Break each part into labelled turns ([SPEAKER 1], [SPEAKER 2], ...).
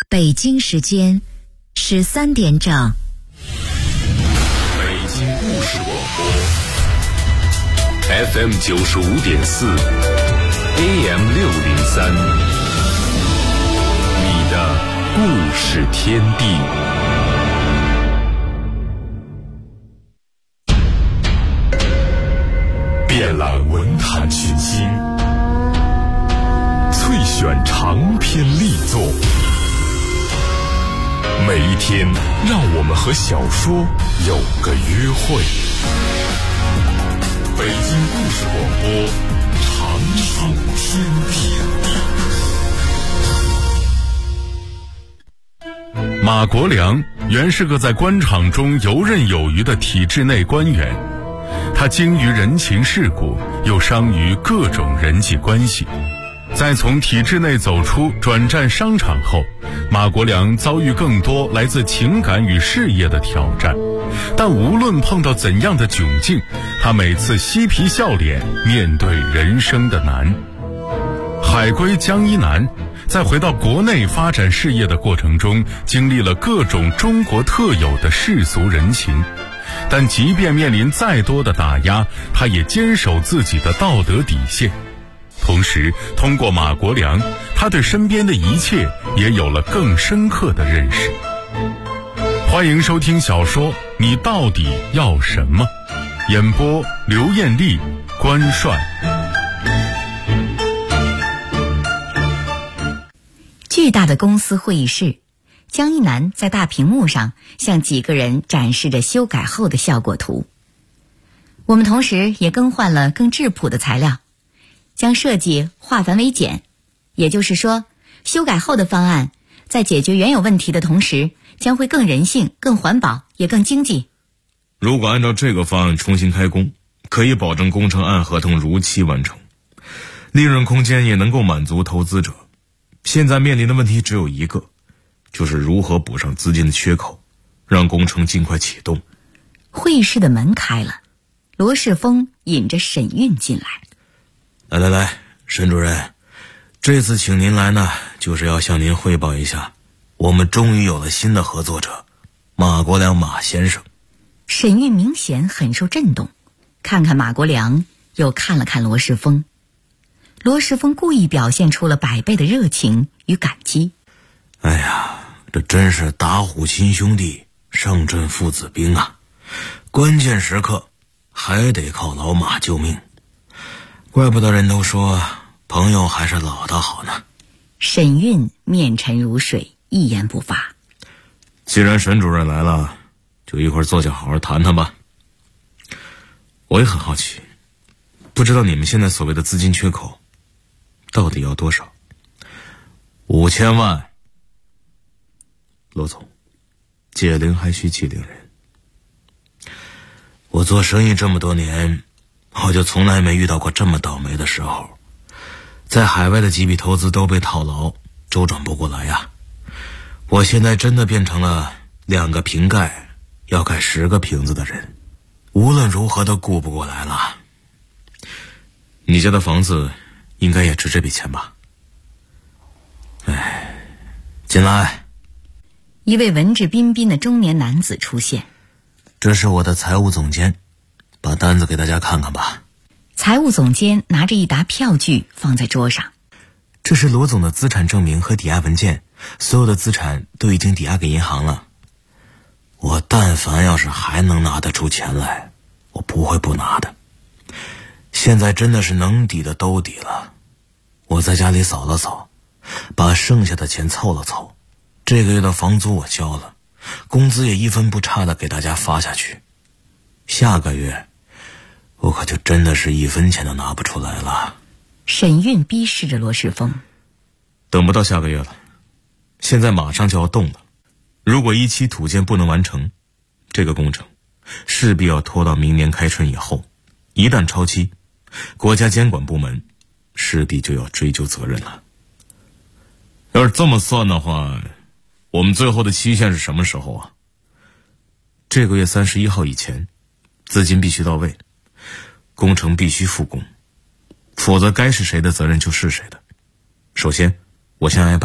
[SPEAKER 1] 北京时间13点整。
[SPEAKER 2] 北京故事广播 FM 95.4 AM 603，你的故事天地。遍览文坛群星，萃选长篇力作。每一天，让我们和小说有个约会。北京故事广播，长寿天地。马国良原是个在官场中游刃有余的体制内官员，他精于人情世故，又商于各种人际关系。在从体制内走出转战商场后，马国良遭遇更多来自情感与事业的挑战，但无论碰到怎样的窘境，他每次嬉皮笑脸面对人生的难。海归江一南在回到国内发展事业的过程中，经历了各种中国特有的世俗人情，但即便面临再多的打压，他也坚守自己的道德底线。同时，通过马国良，他对身边的一切也有了更深刻的认识。欢迎收听小说《你到底要什么》，演播刘艳丽、关帅。
[SPEAKER 1] 巨大的公司会议室，江一南在大屏幕上向几个人展示着修改后的效果图。我们同时也更换了更质朴的材料，将设计化繁为简，也就是说，修改后的方案在解决原有问题的同时，将会更人性、更环保，也更经济。
[SPEAKER 3] 如果按照这个方案重新开工，可以保证工程按合同如期完成，利润空间也能够满足投资者。现在面临的问题只有一个，就是如何补上资金的缺口，让工程尽快启动。
[SPEAKER 1] 会议室的门开了，罗世峰引着沈韵进来。
[SPEAKER 4] 来，沈主任，这次请您来呢，就是要向您汇报一下，我们终于有了新的合作者，马国良马先生。
[SPEAKER 1] 沈韵明显很受震动，看看马国良，又看了看罗世峰。罗世峰故意表现出了百倍的热情与感激。
[SPEAKER 4] 哎呀，这真是打虎亲兄弟，上阵父子兵啊！关键时刻还得靠老马救命，怪不得人都说朋友还是老的好呢。
[SPEAKER 1] 沈韵面沉如水，一言不发。
[SPEAKER 3] 既然沈主任来了，就一块坐下好好谈谈吧。我也很好奇，不知道你们现在所谓的资金缺口到底要多少？5000万。罗总，解铃还须系铃人。
[SPEAKER 4] 我做生意这么多年，我就从来没遇到过这么倒霉的时候。在海外的几笔投资都被套牢，周转不过来呀。我现在真的变成了2个瓶盖要盖10个瓶子的人，无论如何都顾不过来了。
[SPEAKER 3] 你家的房子应该也值这笔钱吧？
[SPEAKER 4] 进来。
[SPEAKER 1] 一位文质彬彬的中年男子出现。
[SPEAKER 4] 这是我的财务总监，把单子给大家看看吧。
[SPEAKER 1] 财务总监拿着一沓票据放在桌上。
[SPEAKER 4] 这是罗总的资产证明和抵押文件，所有的资产都已经抵押给银行了。我但凡要是还能拿得出钱来，我不会不拿的。现在真的是能抵的都抵了。我在家里扫了扫，把剩下的钱凑了凑，这个月的房租我交了，工资也一分不差的给大家发下去。下个月我可就真的是1分钱都拿不出来了。
[SPEAKER 1] 沈韵逼视着罗世峰。
[SPEAKER 3] 等不到下个月了，现在马上就要动了。如果1期土建不能完成，这个工程势必要拖到明年开春以后。一旦超期，国家监管部门势必就要追究责任了。要是这么算的话，我们最后的期限是什么时候啊？这个月31号以前，资金必须到位，工程必须复工，否则该是谁的责任就是谁的。首先，我先挨板子，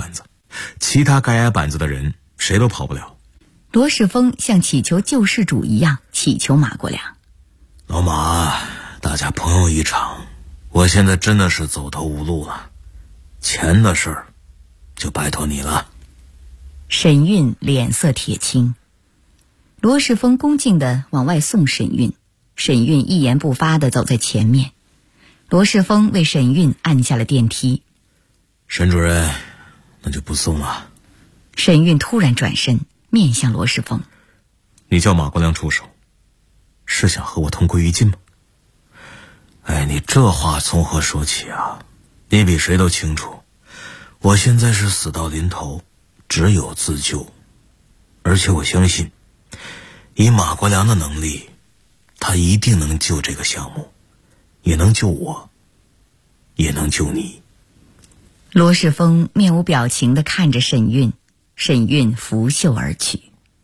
[SPEAKER 3] 其他该挨板子的人谁都跑不了。
[SPEAKER 1] 罗世峰像祈求救世主一样祈求马国良：
[SPEAKER 4] 老马，大家朋友一场，我现在真的是走投无路了，钱的事儿就拜托你了。
[SPEAKER 1] 沈运脸色铁青，罗世峰恭敬地往外送沈运，沈运一言不发地走在前面。罗世峰为沈运按下了电梯。
[SPEAKER 4] 沈主任，那就不送了。
[SPEAKER 1] 沈运突然转身面向罗世峰：
[SPEAKER 3] 你叫马国良出手，是想和我同归于尽吗？
[SPEAKER 4] 哎，你这话从何说起啊？你比谁都清楚，我现在是死到临头，只有自救。而且我相信，以马国良的能力，他一定能救这个项目，也能救我，也能救你。
[SPEAKER 1] 罗世峰面无表情地看着沈运，沈运拂袖而去。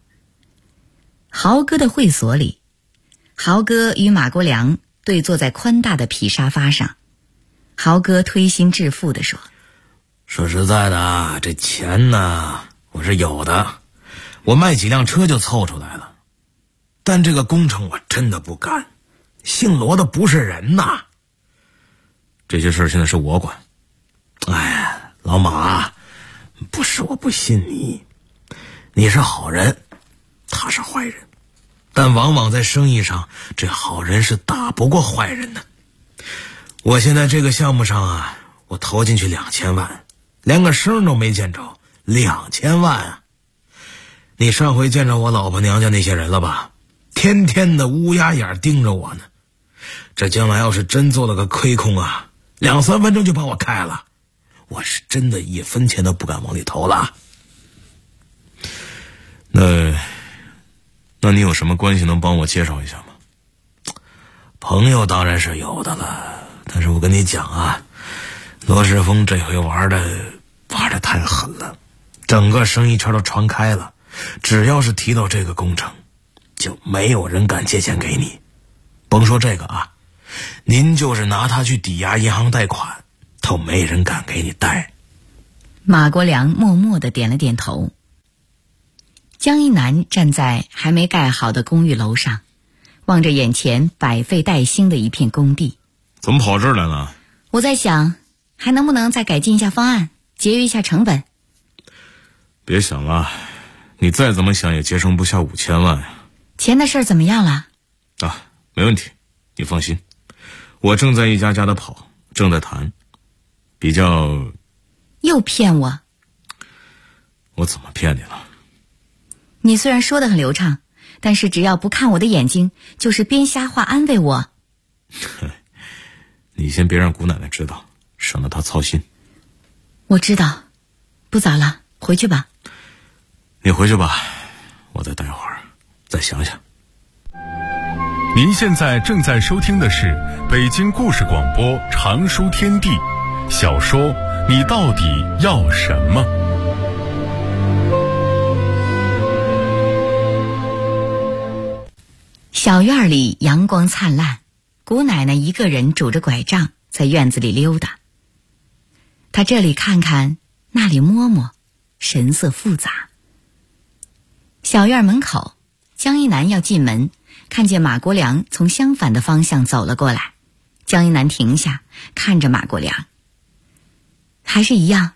[SPEAKER 1] 豪哥的会所里，豪哥与马国良对坐在宽大的皮沙发上。豪哥推心置腹地说：
[SPEAKER 4] 说实在的，这钱呢，我是有的，我卖几辆车就凑出来了。但这个工程我真的不干，姓罗的不是人呐。
[SPEAKER 3] 这些事儿现在是我管。
[SPEAKER 4] 哎，老马，不是我不信你，你是好人，他是坏人，但往往在生意上，这好人是打不过坏人的。我现在这个项目上啊，我投进去2000万，连个声都没见着，2000万啊！你上回见着我老婆娘家那些人了吧？天天的乌鸦眼盯着我呢。这将来要是真做了个亏空啊，2-3分钟就把我开了，我是真的1分钱都不敢往里投了。
[SPEAKER 3] 那你有什么关系能帮我介绍一下吗？
[SPEAKER 4] 朋友当然是有的了，但是我跟你讲啊，罗世峰这回玩的太狠了，整个生意圈都传开了，只要是提到这个工程，就没有人敢借钱给你。甭说这个啊，您就是拿它去抵押银行贷款，都没人敢给你贷。
[SPEAKER 1] 马国良默默地点了点头。江一南站在还没盖好的公寓楼上，望着眼前百废待兴的一片工地。
[SPEAKER 3] 怎么跑这儿来了？
[SPEAKER 1] 我在想，还能不能再改进一下方案，节约一下成本。
[SPEAKER 3] 别想了，你再怎么想也节省不下5000万呀。
[SPEAKER 1] 钱的事儿怎么样了？
[SPEAKER 3] 啊，没问题，你放心，我正在一家家的跑，正在谈，比较。
[SPEAKER 1] 又骗我？
[SPEAKER 3] 我怎么骗你了？
[SPEAKER 1] 你虽然说得很流畅，但是只要不看我的眼睛，就是编瞎话安慰我。
[SPEAKER 3] 你先别让姑奶奶知道，省得她操心。
[SPEAKER 1] 我知道，不早了，回去吧。
[SPEAKER 3] 你回去吧，我再待会儿，再想想。
[SPEAKER 2] 您现在正在收听的是北京故事广播长书天地小说《你到底要什么》。
[SPEAKER 1] 小院里阳光灿烂，姑奶奶一个人拄着拐杖在院子里溜达。她这里看看，那里摸摸，神色复杂。小院门口，江一南要进门，看见马国良从相反的方向走了过来。江一南停下，看着马国良。还是一样。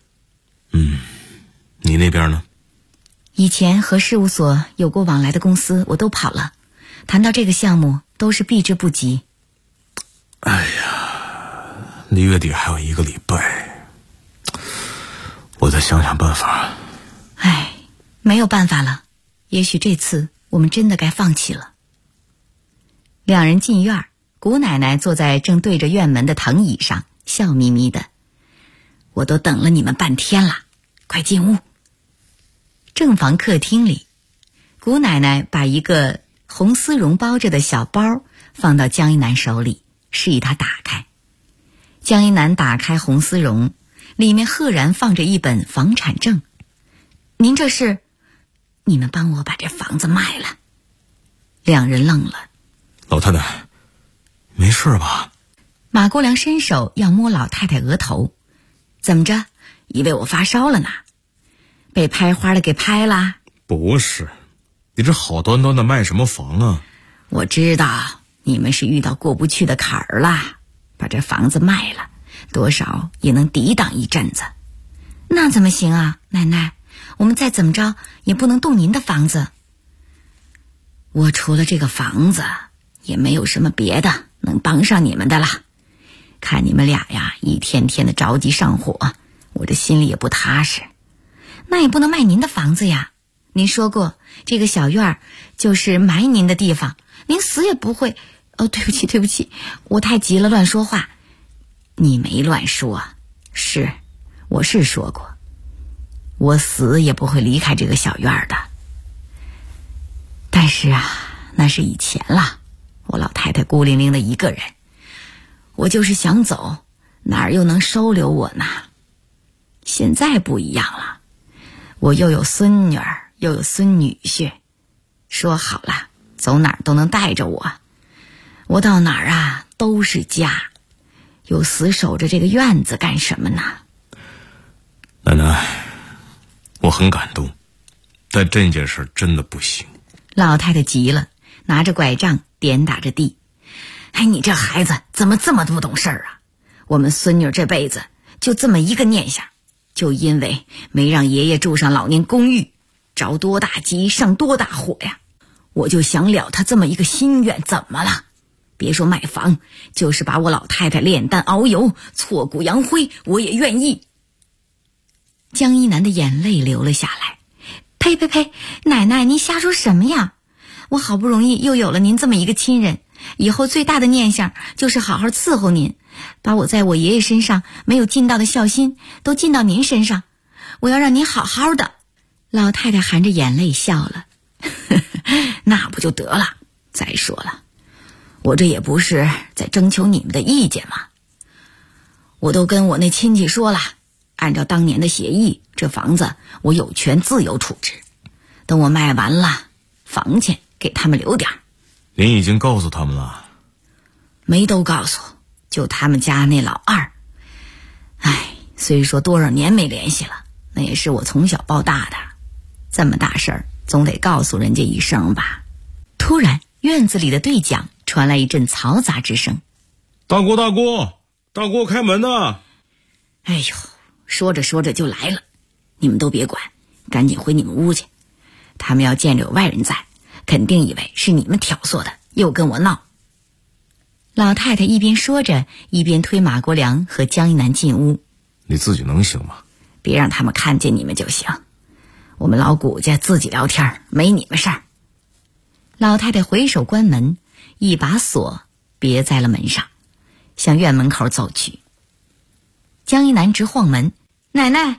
[SPEAKER 3] 你那边呢？
[SPEAKER 1] 以前和事务所有过往来的公司我都跑了，谈到这个项目都是避之不及。
[SPEAKER 4] 哎呀，离月底还有1个礼拜，我再想想办法。
[SPEAKER 1] 哎，没有办法了，也许这次我们真的该放弃了。两人进院，姑奶奶坐在正对着院门的藤椅上，笑眯眯的。我都等了你们半天了，快进屋。正房客厅里，姑奶奶把一个红丝绒包着的小包放到江一南手里，示意他打开。江一南打开红丝绒，里面赫然放着一本房产证。您这是？你们帮我把这房子卖了。两人愣了。
[SPEAKER 3] 老太太，
[SPEAKER 4] 没事吧？
[SPEAKER 1] 马国良伸手要摸老太太额头。怎么着，以为我发烧了呢？ 被拍花的给拍啦？
[SPEAKER 3] 不是，你这好端端的卖什么房啊？
[SPEAKER 1] 我知道你们是遇到过不去的坎儿啦，把这房子卖了，多少也能抵挡一阵子。那怎么行啊，奶奶，我们再怎么着也不能动您的房子。我除了这个房子也没有什么别的能帮上你们的了。看你们俩呀一天天的着急上火，我这心里也不踏实。那也不能卖您的房子呀，您说过这个小院就是埋您的地方，您死也不会。对不起，我太急了，乱说话。你没乱说，我是说过，我死也不会离开这个小院的。但是啊，那是以前了，我老太太孤零零的一个人，我就是想走，哪儿又能收留我呢？现在不一样了，我又有孙女儿，又有孙女婿，说好了，走哪儿都能带着我。我到哪儿啊都是家，又死守着这个院子干什么呢？
[SPEAKER 3] 奶奶，我很感动，但这件事真的不行。
[SPEAKER 1] 老太太急了，拿着拐杖点打着地。你这孩子怎么这么不懂事儿啊？我们孙女这辈子就这么一个念想，就因为没让爷爷住上老年公寓，着多大急上多大火呀，我就想了她这么一个心愿，怎么了？别说买房，就是把我老太太炼丹熬油挫骨扬灰，我也愿意。江一南的眼泪流了下来。呸，奶奶您瞎说什么呀？我好不容易又有了您这么一个亲人，以后最大的念想就是好好伺候您，把我在我爷爷身上没有尽到的孝心都尽到您身上，我要让您好好的。老太太含着眼泪笑了。那不就得了？再说了，我这也不是在征求你们的意见嘛。我都跟我那亲戚说了，按照当年的协议，这房子我有权自由处置，等我卖完了，房钱给他们留点。
[SPEAKER 3] 您已经告诉他们了？
[SPEAKER 1] 没都告诉，就他们家那老二。虽说多少年没联系了，那也是我从小抱大的，这么大事儿总得告诉人家一声吧。突然院子里的对讲传来一阵嘈杂之声。
[SPEAKER 3] 大姑开门呐！
[SPEAKER 1] 说着说着就来了，你们都别管，赶紧回你们屋去。他们要见着有外人在，肯定以为是你们挑唆的，又跟我闹。老太太一边说着，一边推马国良和江一南进屋。
[SPEAKER 3] 你自己能行吗？
[SPEAKER 1] 别让他们看见你们就行，我们老谷家自己聊天，没你们事儿。老太太回手关门，一把锁别在了门上，向院门口走去。江一南直晃门，奶奶！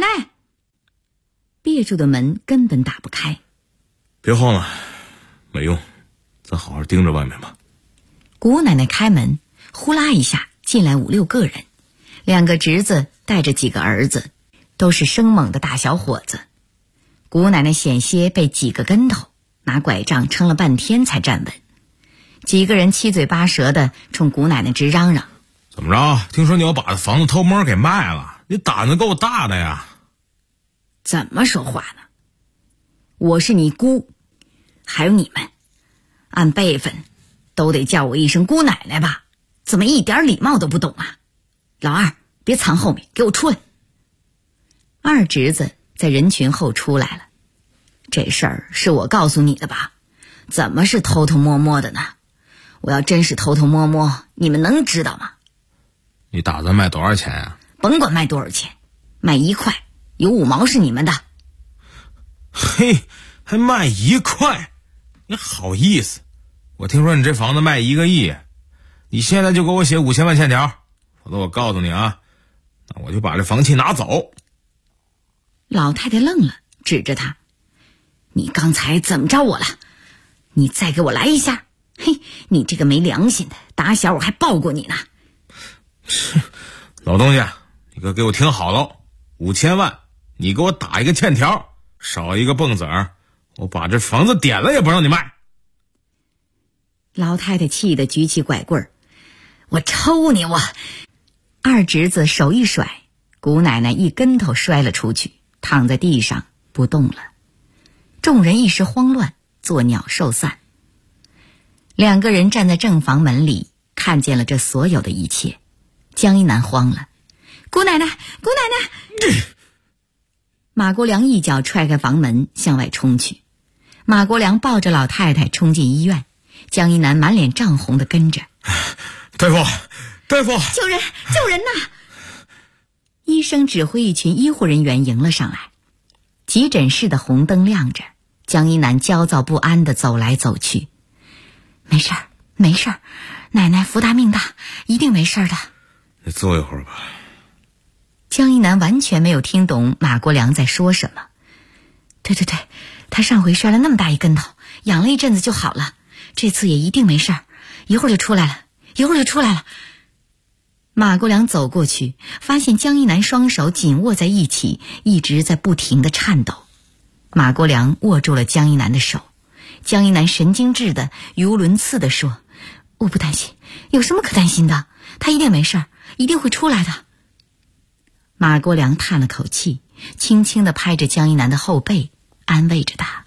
[SPEAKER 1] 别住的门根本打不开。
[SPEAKER 3] 别晃了，没用，咱好好盯着外面吧。
[SPEAKER 1] 谷奶奶开门，呼啦一下进来5、6个人，2个侄子带着几个儿子，都是生猛的大小伙子。谷奶奶险些被几个跟头，拿拐杖撑了半天才站稳。几个人七嘴八舌的冲谷奶奶直嚷嚷：
[SPEAKER 3] 怎么着？听说你要把房子偷摸给卖了，你胆子够大的呀！
[SPEAKER 1] 怎么说话呢？我是你姑，还有你们，按辈分都得叫我一声姑奶奶吧？怎么一点礼貌都不懂啊？老二，别藏后面，给我出来！二侄子在人群后出来了。这事儿是我告诉你的吧？怎么是偷偷摸摸的呢？我要真是偷偷摸摸，你们能知道吗？
[SPEAKER 3] 你打算卖多少钱呀？
[SPEAKER 1] 甭管卖多少钱，卖1块，有5毛是你们的。
[SPEAKER 3] 嘿，还卖1块？你好意思？我听说你这房子卖1个亿，你现在就给我写5000万欠条，否则我告诉你啊，那我就把这房契拿走。
[SPEAKER 1] 老太太愣了，指着他：你刚才怎么着我了？你再给我来一下！嘿，你这个没良心的，打小我还抱过你呢。
[SPEAKER 3] 老东西，你可给我听好了，5000万你给我打一个欠条，少一个蹦子儿，我把这房子点了也不让你卖。
[SPEAKER 1] 老太太气得举起拐棍儿：我抽你我！二侄子手一甩，谷奶奶一跟头摔了出去， 躺在地上不动了。众人一时慌乱，作鸟兽散。两个人站在正房门里，看见了这所有的一切。江一南慌了：“姑奶奶，姑奶奶！”马国良一脚踹开房门，向外冲去。马国良抱着老太太冲进医院，江一南满脸涨红的跟着。
[SPEAKER 3] 大夫，大夫，
[SPEAKER 1] 救人，救人呐！医生指挥一群医护人员迎了上来。急诊室的红灯亮着，江一南焦躁不安地走来走去。没事儿，没事儿，奶奶福大命大，一定没事儿的。
[SPEAKER 3] 你坐一会儿吧。
[SPEAKER 1] 江一南完全没有听懂马国良在说什么。对，他上回摔了那么大一跟头，养了一阵子就好了，这次也一定没事儿，一会儿就出来了。马国良走过去，发现江一南双手紧握在一起，一直在不停地颤抖。马国良握住了江一南的手，江一南神经质的语无伦次地说：“我不担心，有什么可担心的？他一定没事儿，一定会出来的。”马国良叹了口气，轻轻地拍着江一南的后背，安慰着他。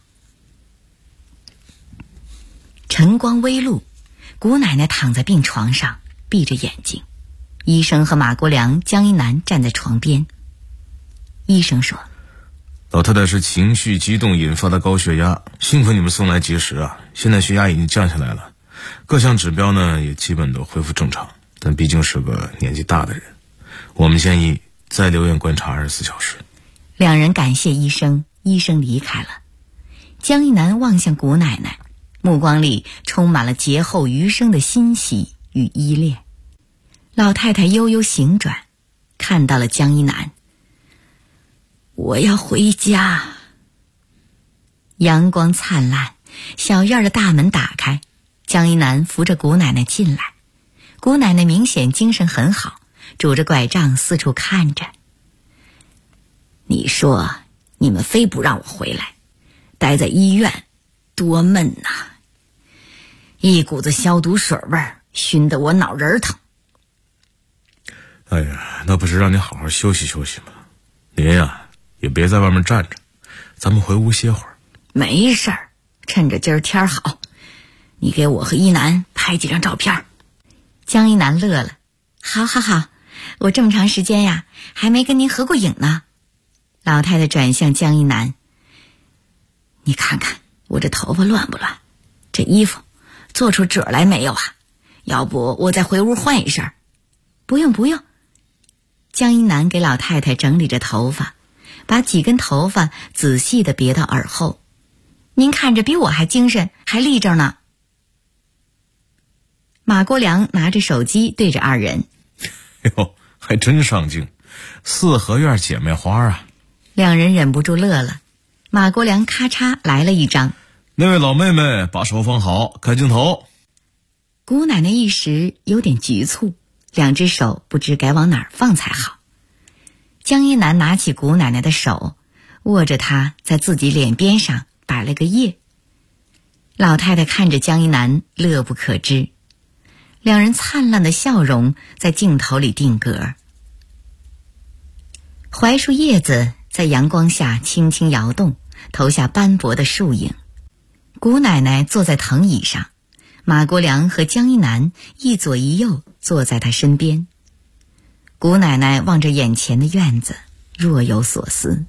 [SPEAKER 1] 晨光微露，谷奶奶躺在病床上，闭着眼睛。医生和马国良、江一南站在床边。医生说：“
[SPEAKER 3] 老太太是情绪激动引发的高血压，幸亏你们送来及时啊！现在血压已经降下来了，各项指标呢也基本都恢复正常，但毕竟是个年纪大的人，我们建议再留院观察24小时。”
[SPEAKER 1] 两人感谢医生，医生离开了。江一南望向谷奶奶，目光里充满了劫后余生的欣喜与依恋。老太太悠悠醒转，看到了江一南。我要回家。阳光灿烂，小院的大门打开，江一南扶着谷奶奶进来。谷奶奶明显精神很好，拄着拐杖四处看着。你说你们非不让我回来，待在医院多闷呐，一股子消毒水味儿，熏得我脑仁疼。
[SPEAKER 3] 哎呀，那不是让你好好休息休息吗？您呀，也别在外面站着，咱们回屋歇会儿。
[SPEAKER 1] 没事儿，趁着今儿天好，你给我和一南拍几张照片。江一南乐了，好，我这么长时间呀，还没跟您合过影呢。老太太转向江一南，你看看我这头发乱不乱？这衣服做出褶来没有啊？要不我再回屋换一身？不用。江一南给老太太整理着头发，把几根头发仔细地别到耳后。您看着比我还精神，还立正呢。马国良拿着手机对着二人，
[SPEAKER 3] 哟，还真上镜，四合院姐妹花啊！
[SPEAKER 1] 两人忍不住乐了。马国良咔嚓来了一张。
[SPEAKER 3] 那位老妹妹，把手放好，开镜头。
[SPEAKER 1] 谷奶奶一时有点局促，两只手不知该往哪儿放才好。江一南拿起谷奶奶的手，握着她在自己脸边上摆了个耶。老太太看着江一南，乐不可支。两人灿烂的笑容在镜头里定格。槐树叶子在阳光下轻轻摇动，投下斑驳的树影。谷奶奶坐在藤椅上，马国良和江一南一左一右坐在她身边。谷奶奶望着眼前的院子，若有所思。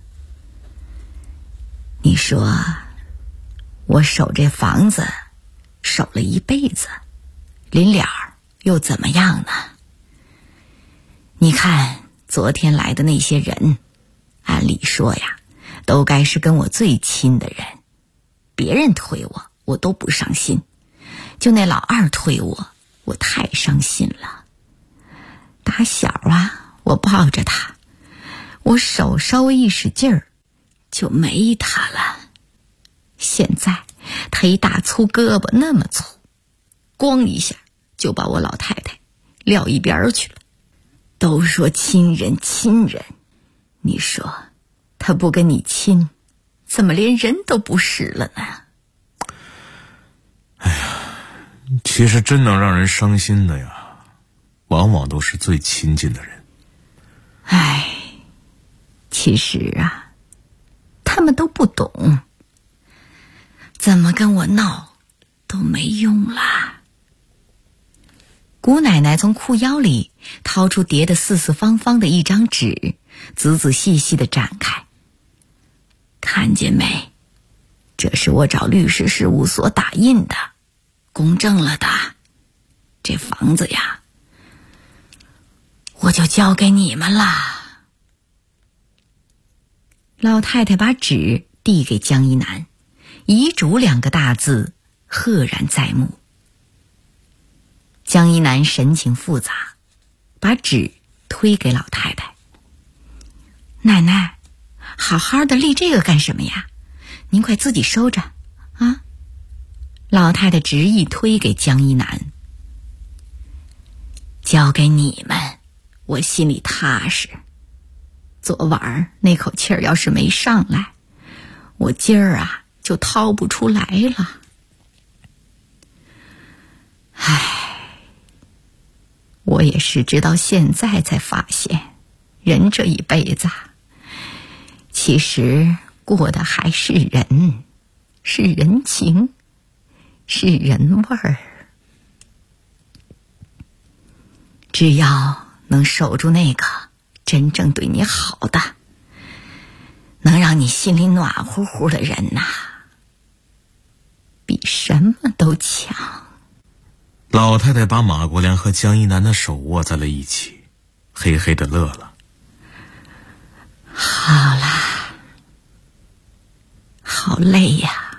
[SPEAKER 1] 你说我守这房子守了一辈子，临了又怎么样呢？你看昨天来的那些人，按理说呀，都该是跟我最亲的人，别人推我，我都不伤心，就那老二推我，我太伤心了。打小啊，我抱着他，我手稍微一使劲儿，就没他了。现在他一大粗胳膊那么粗，咣一下就把我老太太撂一边去了。都说亲人，你说他不跟你亲，怎么连人都不是了呢？
[SPEAKER 3] 哎呀，其实真能让人伤心的呀，往往都是最亲近的人。
[SPEAKER 1] 唉，其实啊， 他们都不懂，怎么跟我闹都没用啦。姑奶奶从裤腰里掏出叠得四四方方的一张纸，仔仔细细地展开。看见没？这是我找律师事务所打印的，公证了的。这房子呀，我就交给你们啦。老太太把纸递给江一南，遗嘱2个大字赫然在目。江一南神情复杂，把纸推给老太太。奶奶，好好的立这个干什么呀？您快自己收着啊！老太太执意推给江一南。交给你们，我心里踏实。昨晚那口气儿要是没上来，我今儿啊就掏不出来了。唉，我也是直到现在才发现，人这一辈子其实过的还是人，是人情，是人味儿。只要能守住那个真正对你好的，能让你心里暖乎乎的人呐，比什么都强。
[SPEAKER 3] 老太太把马国良和江一南的手握在了一起，嘿嘿地乐了。
[SPEAKER 1] 好啦，好累呀，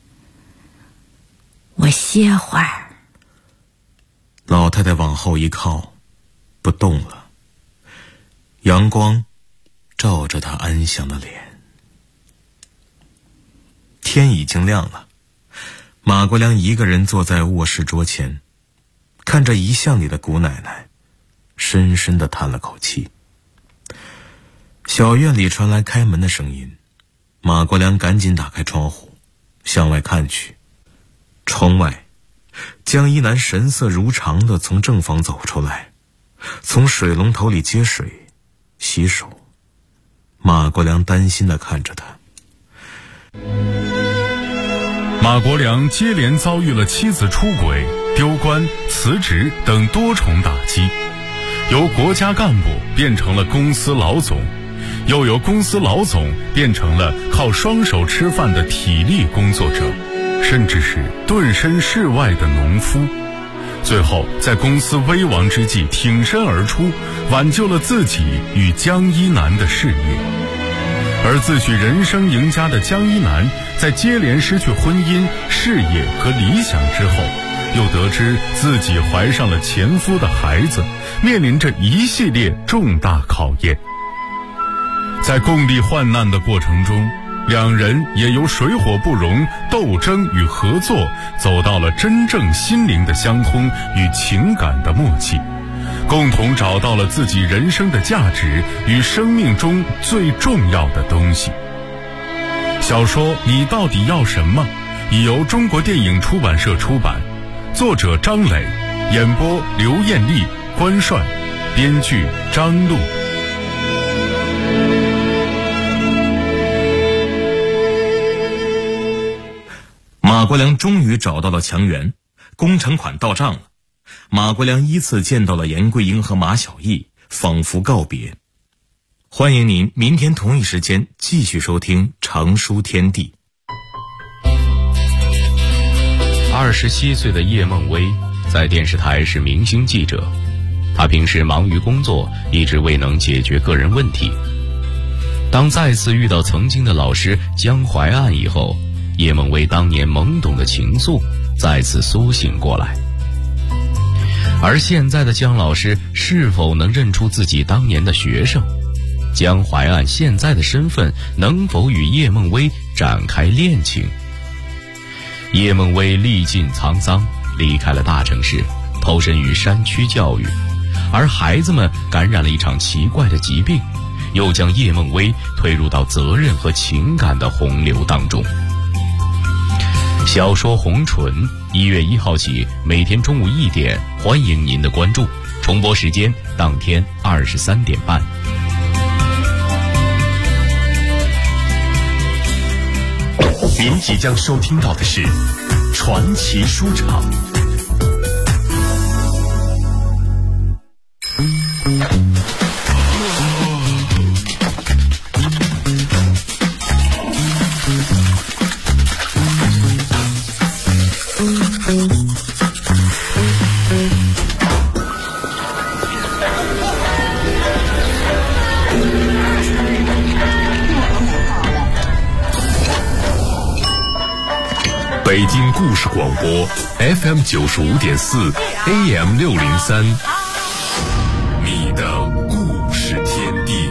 [SPEAKER 1] 我歇会儿。
[SPEAKER 3] 老太太往后一靠，不动了。阳光照着她安详的脸。天已经亮了，马国良一个人坐在卧室桌前，看着遗像里的姑奶奶，深深地叹了口气。小院里传来开门的声音，马国良赶紧打开窗户，向外看去。窗外，江一南神色如常地从正房走出来，从水龙头里接水洗手。马国良担心地看着他。
[SPEAKER 2] 马国良接连遭遇了妻子出轨、丢官、辞职等多重打击，由国家干部变成了公司老总，又由公司老总变成了靠双手吃饭的体力工作者，甚至是顿身事外的农夫。最后在公司危亡之际挺身而出，挽救了自己与江一南的事业。而自诩人生赢家的江一南，在接连失去婚姻、事业和理想之后，又得知自己怀上了前夫的孩子，面临着一系列重大考验。在共历患难的过程中，两人也由水火不容、斗争与合作，走到了真正心灵的相通与情感的默契，共同找到了自己人生的价值与生命中最重要的东西。小说《你到底要什么》已由中国电影出版社出版，作者张磊，演播刘艳丽、关帅，编剧张璐。
[SPEAKER 3] 马国良终于找到了强援，工程款到账了。马国良依次见到了严桂英和马小艺，仿佛告别。欢迎您明天同一时间继续收听《长书天地》。
[SPEAKER 5] 27岁的叶梦薇在电视台是明星记者，她平时忙于工作，一直未能解决个人问题。当再次遇到曾经的老师江淮岸以后，叶梦薇当年懵懂的情愫再次苏醒过来。而现在的江老师是否能认出自己当年的学生？江淮岸现在的身份能否与叶梦薇展开恋情？叶梦薇历尽沧桑，离开了大城市，投身于山区教育，而孩子们感染了一场奇怪的疾病，又将叶梦薇推入到责任和情感的洪流当中。小说《红唇》1月1号起，每天中午1点，欢迎您的关注。重播时间当天23点半。
[SPEAKER 6] 您即将收听到的是传奇书场。北京故事广播 FM 95.4 AM 603，你的故事天地。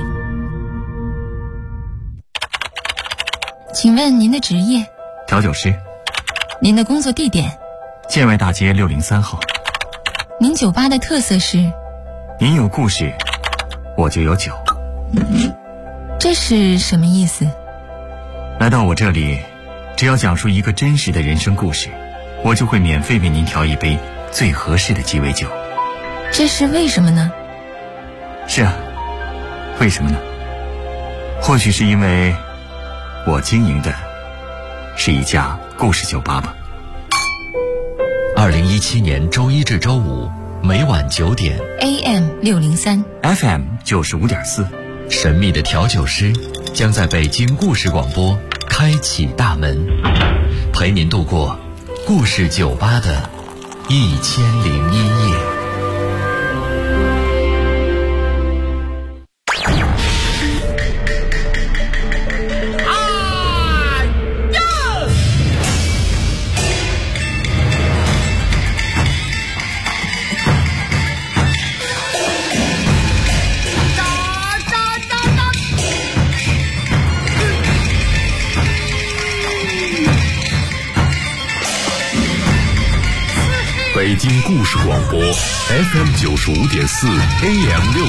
[SPEAKER 7] 请问您的职业？
[SPEAKER 8] 调酒师。
[SPEAKER 7] 您的工作地点？
[SPEAKER 8] 建外大街603号。
[SPEAKER 7] 您酒吧的特色是？
[SPEAKER 8] 您有故事，我就有酒。
[SPEAKER 7] 这是什么意思？
[SPEAKER 8] 来到我这里，只要讲述一个真实的人生故事，我就会免费为您调一杯最合适的鸡尾酒。
[SPEAKER 7] 这是为什么呢？
[SPEAKER 8] 是啊，为什么呢？或许是因为我经营的是一家故事酒吧吧。
[SPEAKER 6] 2017年周一至周五每晚9点
[SPEAKER 7] AM 603
[SPEAKER 8] FM 95.4，
[SPEAKER 6] 神秘的调酒师将在北京故事广播开启大门，陪您度过故事酒吧的1001夜。北京故事广播 FM 95.4 AM 603，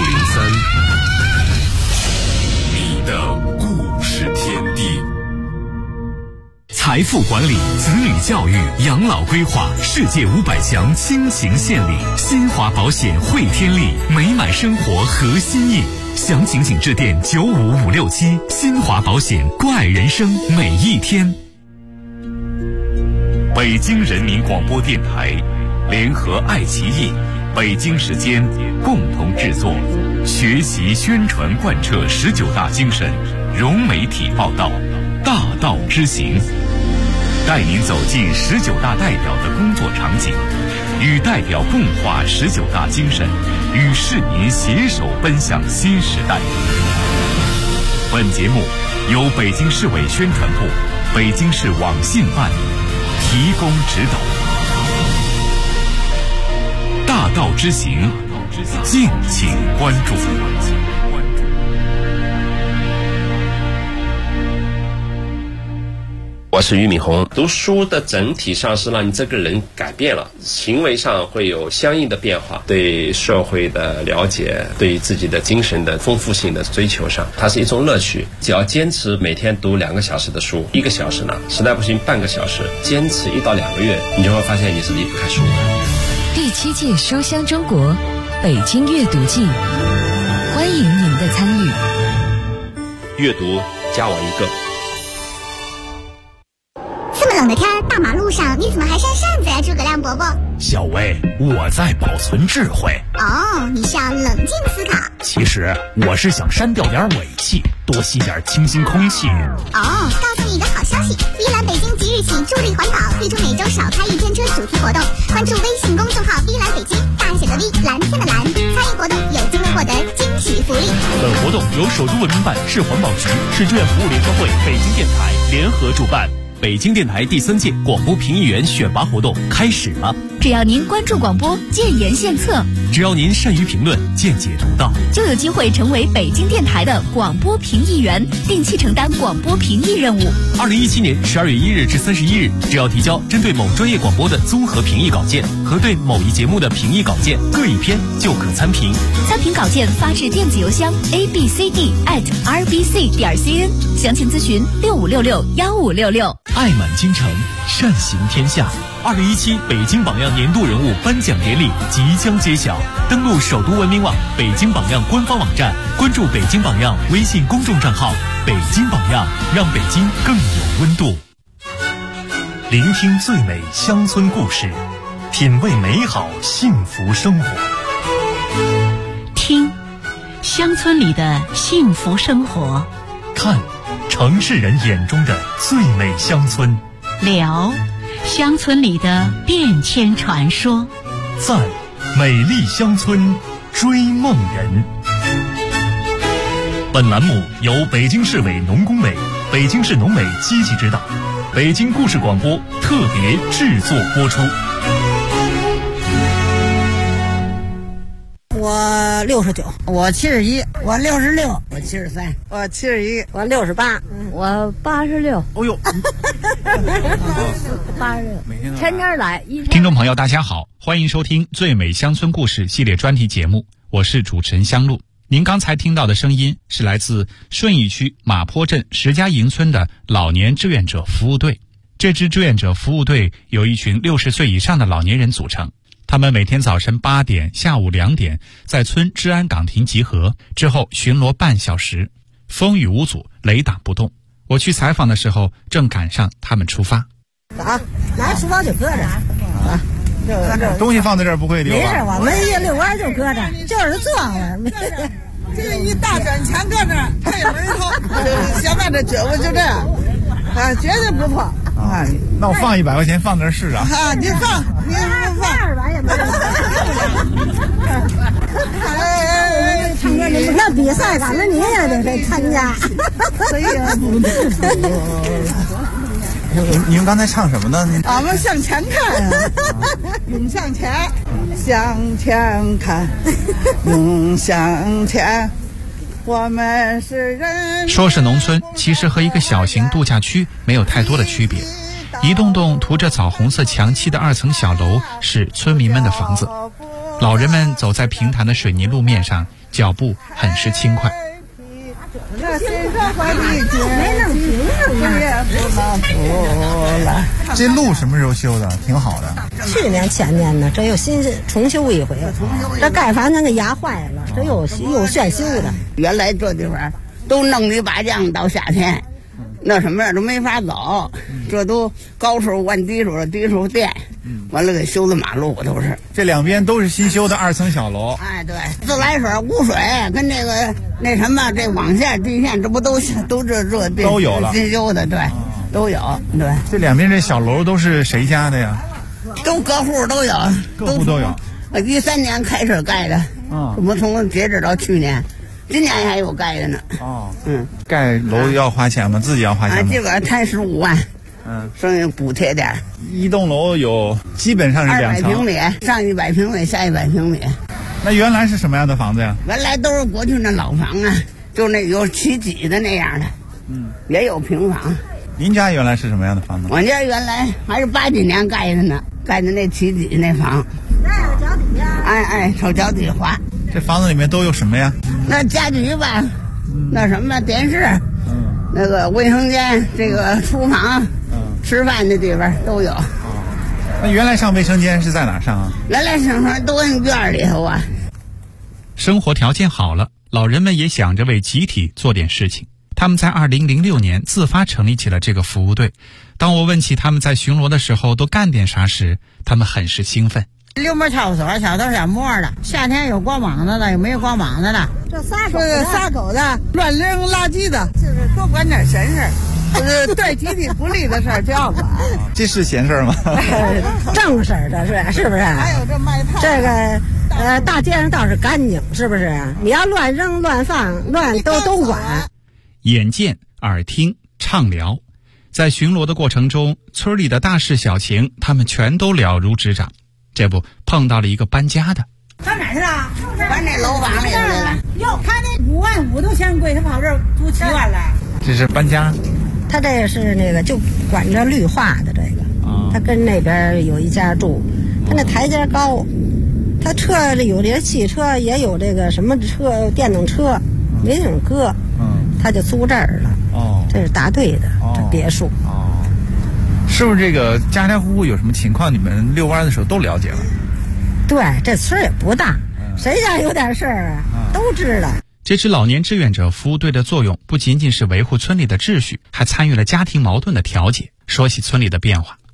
[SPEAKER 6] 你的故事天地。
[SPEAKER 9] 财富管理、子女教育、养老规划，世界500强倾情献礼，新华保险汇天利，美满生活核心意。详情请致电95567，新华保险，关爱人生每一天。北京人民广播电台联合爱奇艺、北京时间共同制作，学习宣传贯彻19大精神，融媒体报道，大道之行，带您走进19大代表的工作场景，与代表共话19大精神，与市民携手奔向新时代。本节目由北京市委宣传部、北京市网信办提供指导。大道之行，敬请关注。
[SPEAKER 10] 我是俞敏洪。读书的整体上是让你这个人改变了，行为上会有相应的变化，对社会的了解，对自己的精神的丰富性的追求上，它是一种乐趣。只要坚持每天读2个小时的书，1个小时呢，实在不行半个小时，坚持1到2个月，你就会发现你是离不开书的。
[SPEAKER 11] 第7届书香中国北京阅读季，欢迎您的参与。
[SPEAKER 10] 阅读加我1个。
[SPEAKER 12] 这么冷的天，大马路上你怎么还扇扇子呀，诸葛亮伯伯？
[SPEAKER 13] 小薇，我在保存智慧。
[SPEAKER 12] 哦，你是要冷静思考。
[SPEAKER 13] 其实我是想删掉点尾气，多吸点清新空气。
[SPEAKER 12] 哦，告诉你一个好消息，碧蓝北京即日起助力环保，推出每周少开1天车主题活动，关注微信公众号碧蓝北京，大写的 V， 蓝天的蓝，参与活动有机会获得惊喜福利。
[SPEAKER 13] 本活动由首都文明办、市环保局、市志愿服务联合会、北京电台联合主办。北京电台第3届广播评议员选拔活动开始了。
[SPEAKER 11] 只要您关注广播，建言献策；
[SPEAKER 13] 只要您善于评论，见解独到，
[SPEAKER 11] 就有机会成为北京电台的广播评议员，定期承担广播评议任务。
[SPEAKER 13] 2017年12月1日至31日，只要提交针对某专业广播的综合评议稿件和对某一节目的评议稿件各1篇，就可参评。
[SPEAKER 11] 参评稿件发至电子邮箱 abcd@rbc.cn， 详情咨询65661566。
[SPEAKER 13] 爱满京城，善行天下。2017北京榜样年度人物颁奖典礼即将揭晓，登录首都文明网、北京榜样官方网站，关注北京榜样微信公众账号。北京榜样，让北京更有温度。 聆听最美乡村故事，品味美好幸福生活。
[SPEAKER 14] 听乡村里的幸福生活，
[SPEAKER 13] 看城市人眼中的最美乡村，
[SPEAKER 14] 聊乡村里的变迁传说，
[SPEAKER 13] 赞美丽乡村追梦人。本栏目由北京市委农工委、北京市农委积极指导，北京故事广播特别制作播出。
[SPEAKER 15] 我69，我71，我66，我73，我71，我68，我86。
[SPEAKER 16] 哦呦
[SPEAKER 15] ，86，天天来。
[SPEAKER 16] 听众朋友，大家好，欢迎收听《最美乡村故事》系列专题节目，我是主持人香露。您刚才听到的声音是来自顺义区马坡镇石家营村的老年志愿者服务队。这支志愿者服务队由一群60岁以上的老年人组成，他们每天早晨8点、下午2点在村治安岗亭集合，之后巡逻半小时，风雨无阻，雷打不动。我去采访的时候，正赶上他们出发。
[SPEAKER 15] 走，拿书包就搁着啊。
[SPEAKER 17] 东西放在这儿不会丢吧？
[SPEAKER 15] 没事，我们一遛弯就搁着，就是坐着。
[SPEAKER 18] 这一大整钱搁这儿，他也没偷。现在这觉悟就这样，啊，绝对不错。
[SPEAKER 17] 啊，那我放100块钱放这儿试试啊？
[SPEAKER 18] 啊，你放，你不放
[SPEAKER 15] 200也没有。那比赛反正你也得参加。
[SPEAKER 18] 所以
[SPEAKER 17] 你们刚才唱什么呢？
[SPEAKER 18] 俺们向前看，永向前，向前看，永向前。我们是人。
[SPEAKER 16] 说是农村，其实和一个小型度假区没有太多的区别。一栋栋涂着枣红色墙漆的2层小楼是村民们的房子。老人们走在平坦的水泥路面上，脚步很是轻快。
[SPEAKER 17] 这路什么时候修的？挺好的。
[SPEAKER 15] 去年前年呢，这又新重修一回。这盖房那个压坏了，这又炫修的。
[SPEAKER 18] 原来这地方都弄泥巴匠，到夏天那什么都没法走，这都高处换低处，低处垫，完了给修的马路都是。
[SPEAKER 17] 这两边都是新修的2层小楼。
[SPEAKER 18] 哎，对，自来水、污水跟这个那什么这网线、地线，这不都这
[SPEAKER 17] 都有了，
[SPEAKER 18] 新修的，对，都有。对，
[SPEAKER 17] 这两边这小楼都是谁家的呀？
[SPEAKER 18] 都各户都有，
[SPEAKER 17] 各户都有。
[SPEAKER 18] 13年开始盖的，我们从截止到去年。今年还有盖的呢。
[SPEAKER 17] 哦，盖楼要花钱吗？自己要花钱吗？
[SPEAKER 18] 这个才15万，剩下补贴点。
[SPEAKER 17] 一栋楼有基本上是2层。200
[SPEAKER 18] 平米，上100平米，下100平米。
[SPEAKER 17] 那原来是什么样的房子呀？
[SPEAKER 18] 原来都是过去那老房啊，就那有起几的那样的，也有平房。
[SPEAKER 17] 您家原来是什么样的房子？
[SPEAKER 18] 我家原来还是80几年盖的呢，盖的那起几那房。
[SPEAKER 15] 那有脚底下。
[SPEAKER 18] 哎，朝脚底滑。
[SPEAKER 17] 这房子里面都有什么呀？
[SPEAKER 18] 那家具吧，那什么电视，那个卫生间，这个厨房，吃饭的地方都有。
[SPEAKER 17] 那原来上卫生间是在哪上啊？
[SPEAKER 18] 原来上都跟院里头啊。
[SPEAKER 16] 生活条件好了，老人们也想着为集体做点事情。他们在2006年自发成立起了这个服务队。当我问起他们在巡逻的时候都干点啥时，他们很是兴奋。
[SPEAKER 15] 溜门撬锁，小偷小摸的，夏天有光膀子的，有没有光膀子的？这撒狗的，
[SPEAKER 18] 乱扔垃圾的，就是多管点闲事儿，对集体不利的事儿就要管。
[SPEAKER 17] 这是闲事儿吗？
[SPEAKER 15] 正事儿的是不是？
[SPEAKER 18] 还有这卖菜，
[SPEAKER 15] 这个大街上倒是干净，是不是？你要乱扔乱放乱都管。
[SPEAKER 16] 眼见耳听畅聊，在巡逻的过程中，村里的大事小情他们全都了如指掌。这不碰到了一个搬家的，
[SPEAKER 15] 上哪去了？
[SPEAKER 18] 搬这楼房里来了。
[SPEAKER 15] 哟，他那5万5都嫌贵，他跑这儿租7万来。
[SPEAKER 17] 这是搬家。
[SPEAKER 15] 他这个是那个就管着绿化的这个，他跟那边有一家住，他那台阶高，他车有这汽车，也有这个什么车，电动车，没地方搁，他就租这儿了。这是答对的，这别墅。
[SPEAKER 17] 是不是这个家家户户有什么情况，你们遛弯的时候都了解了？
[SPEAKER 15] 对，这村也不大，谁家有点事儿啊，都知道。
[SPEAKER 16] 这支老年志愿者服务队的作用不仅仅是维护村里的秩序，还参与了家庭矛盾的调解。说起村里的变化，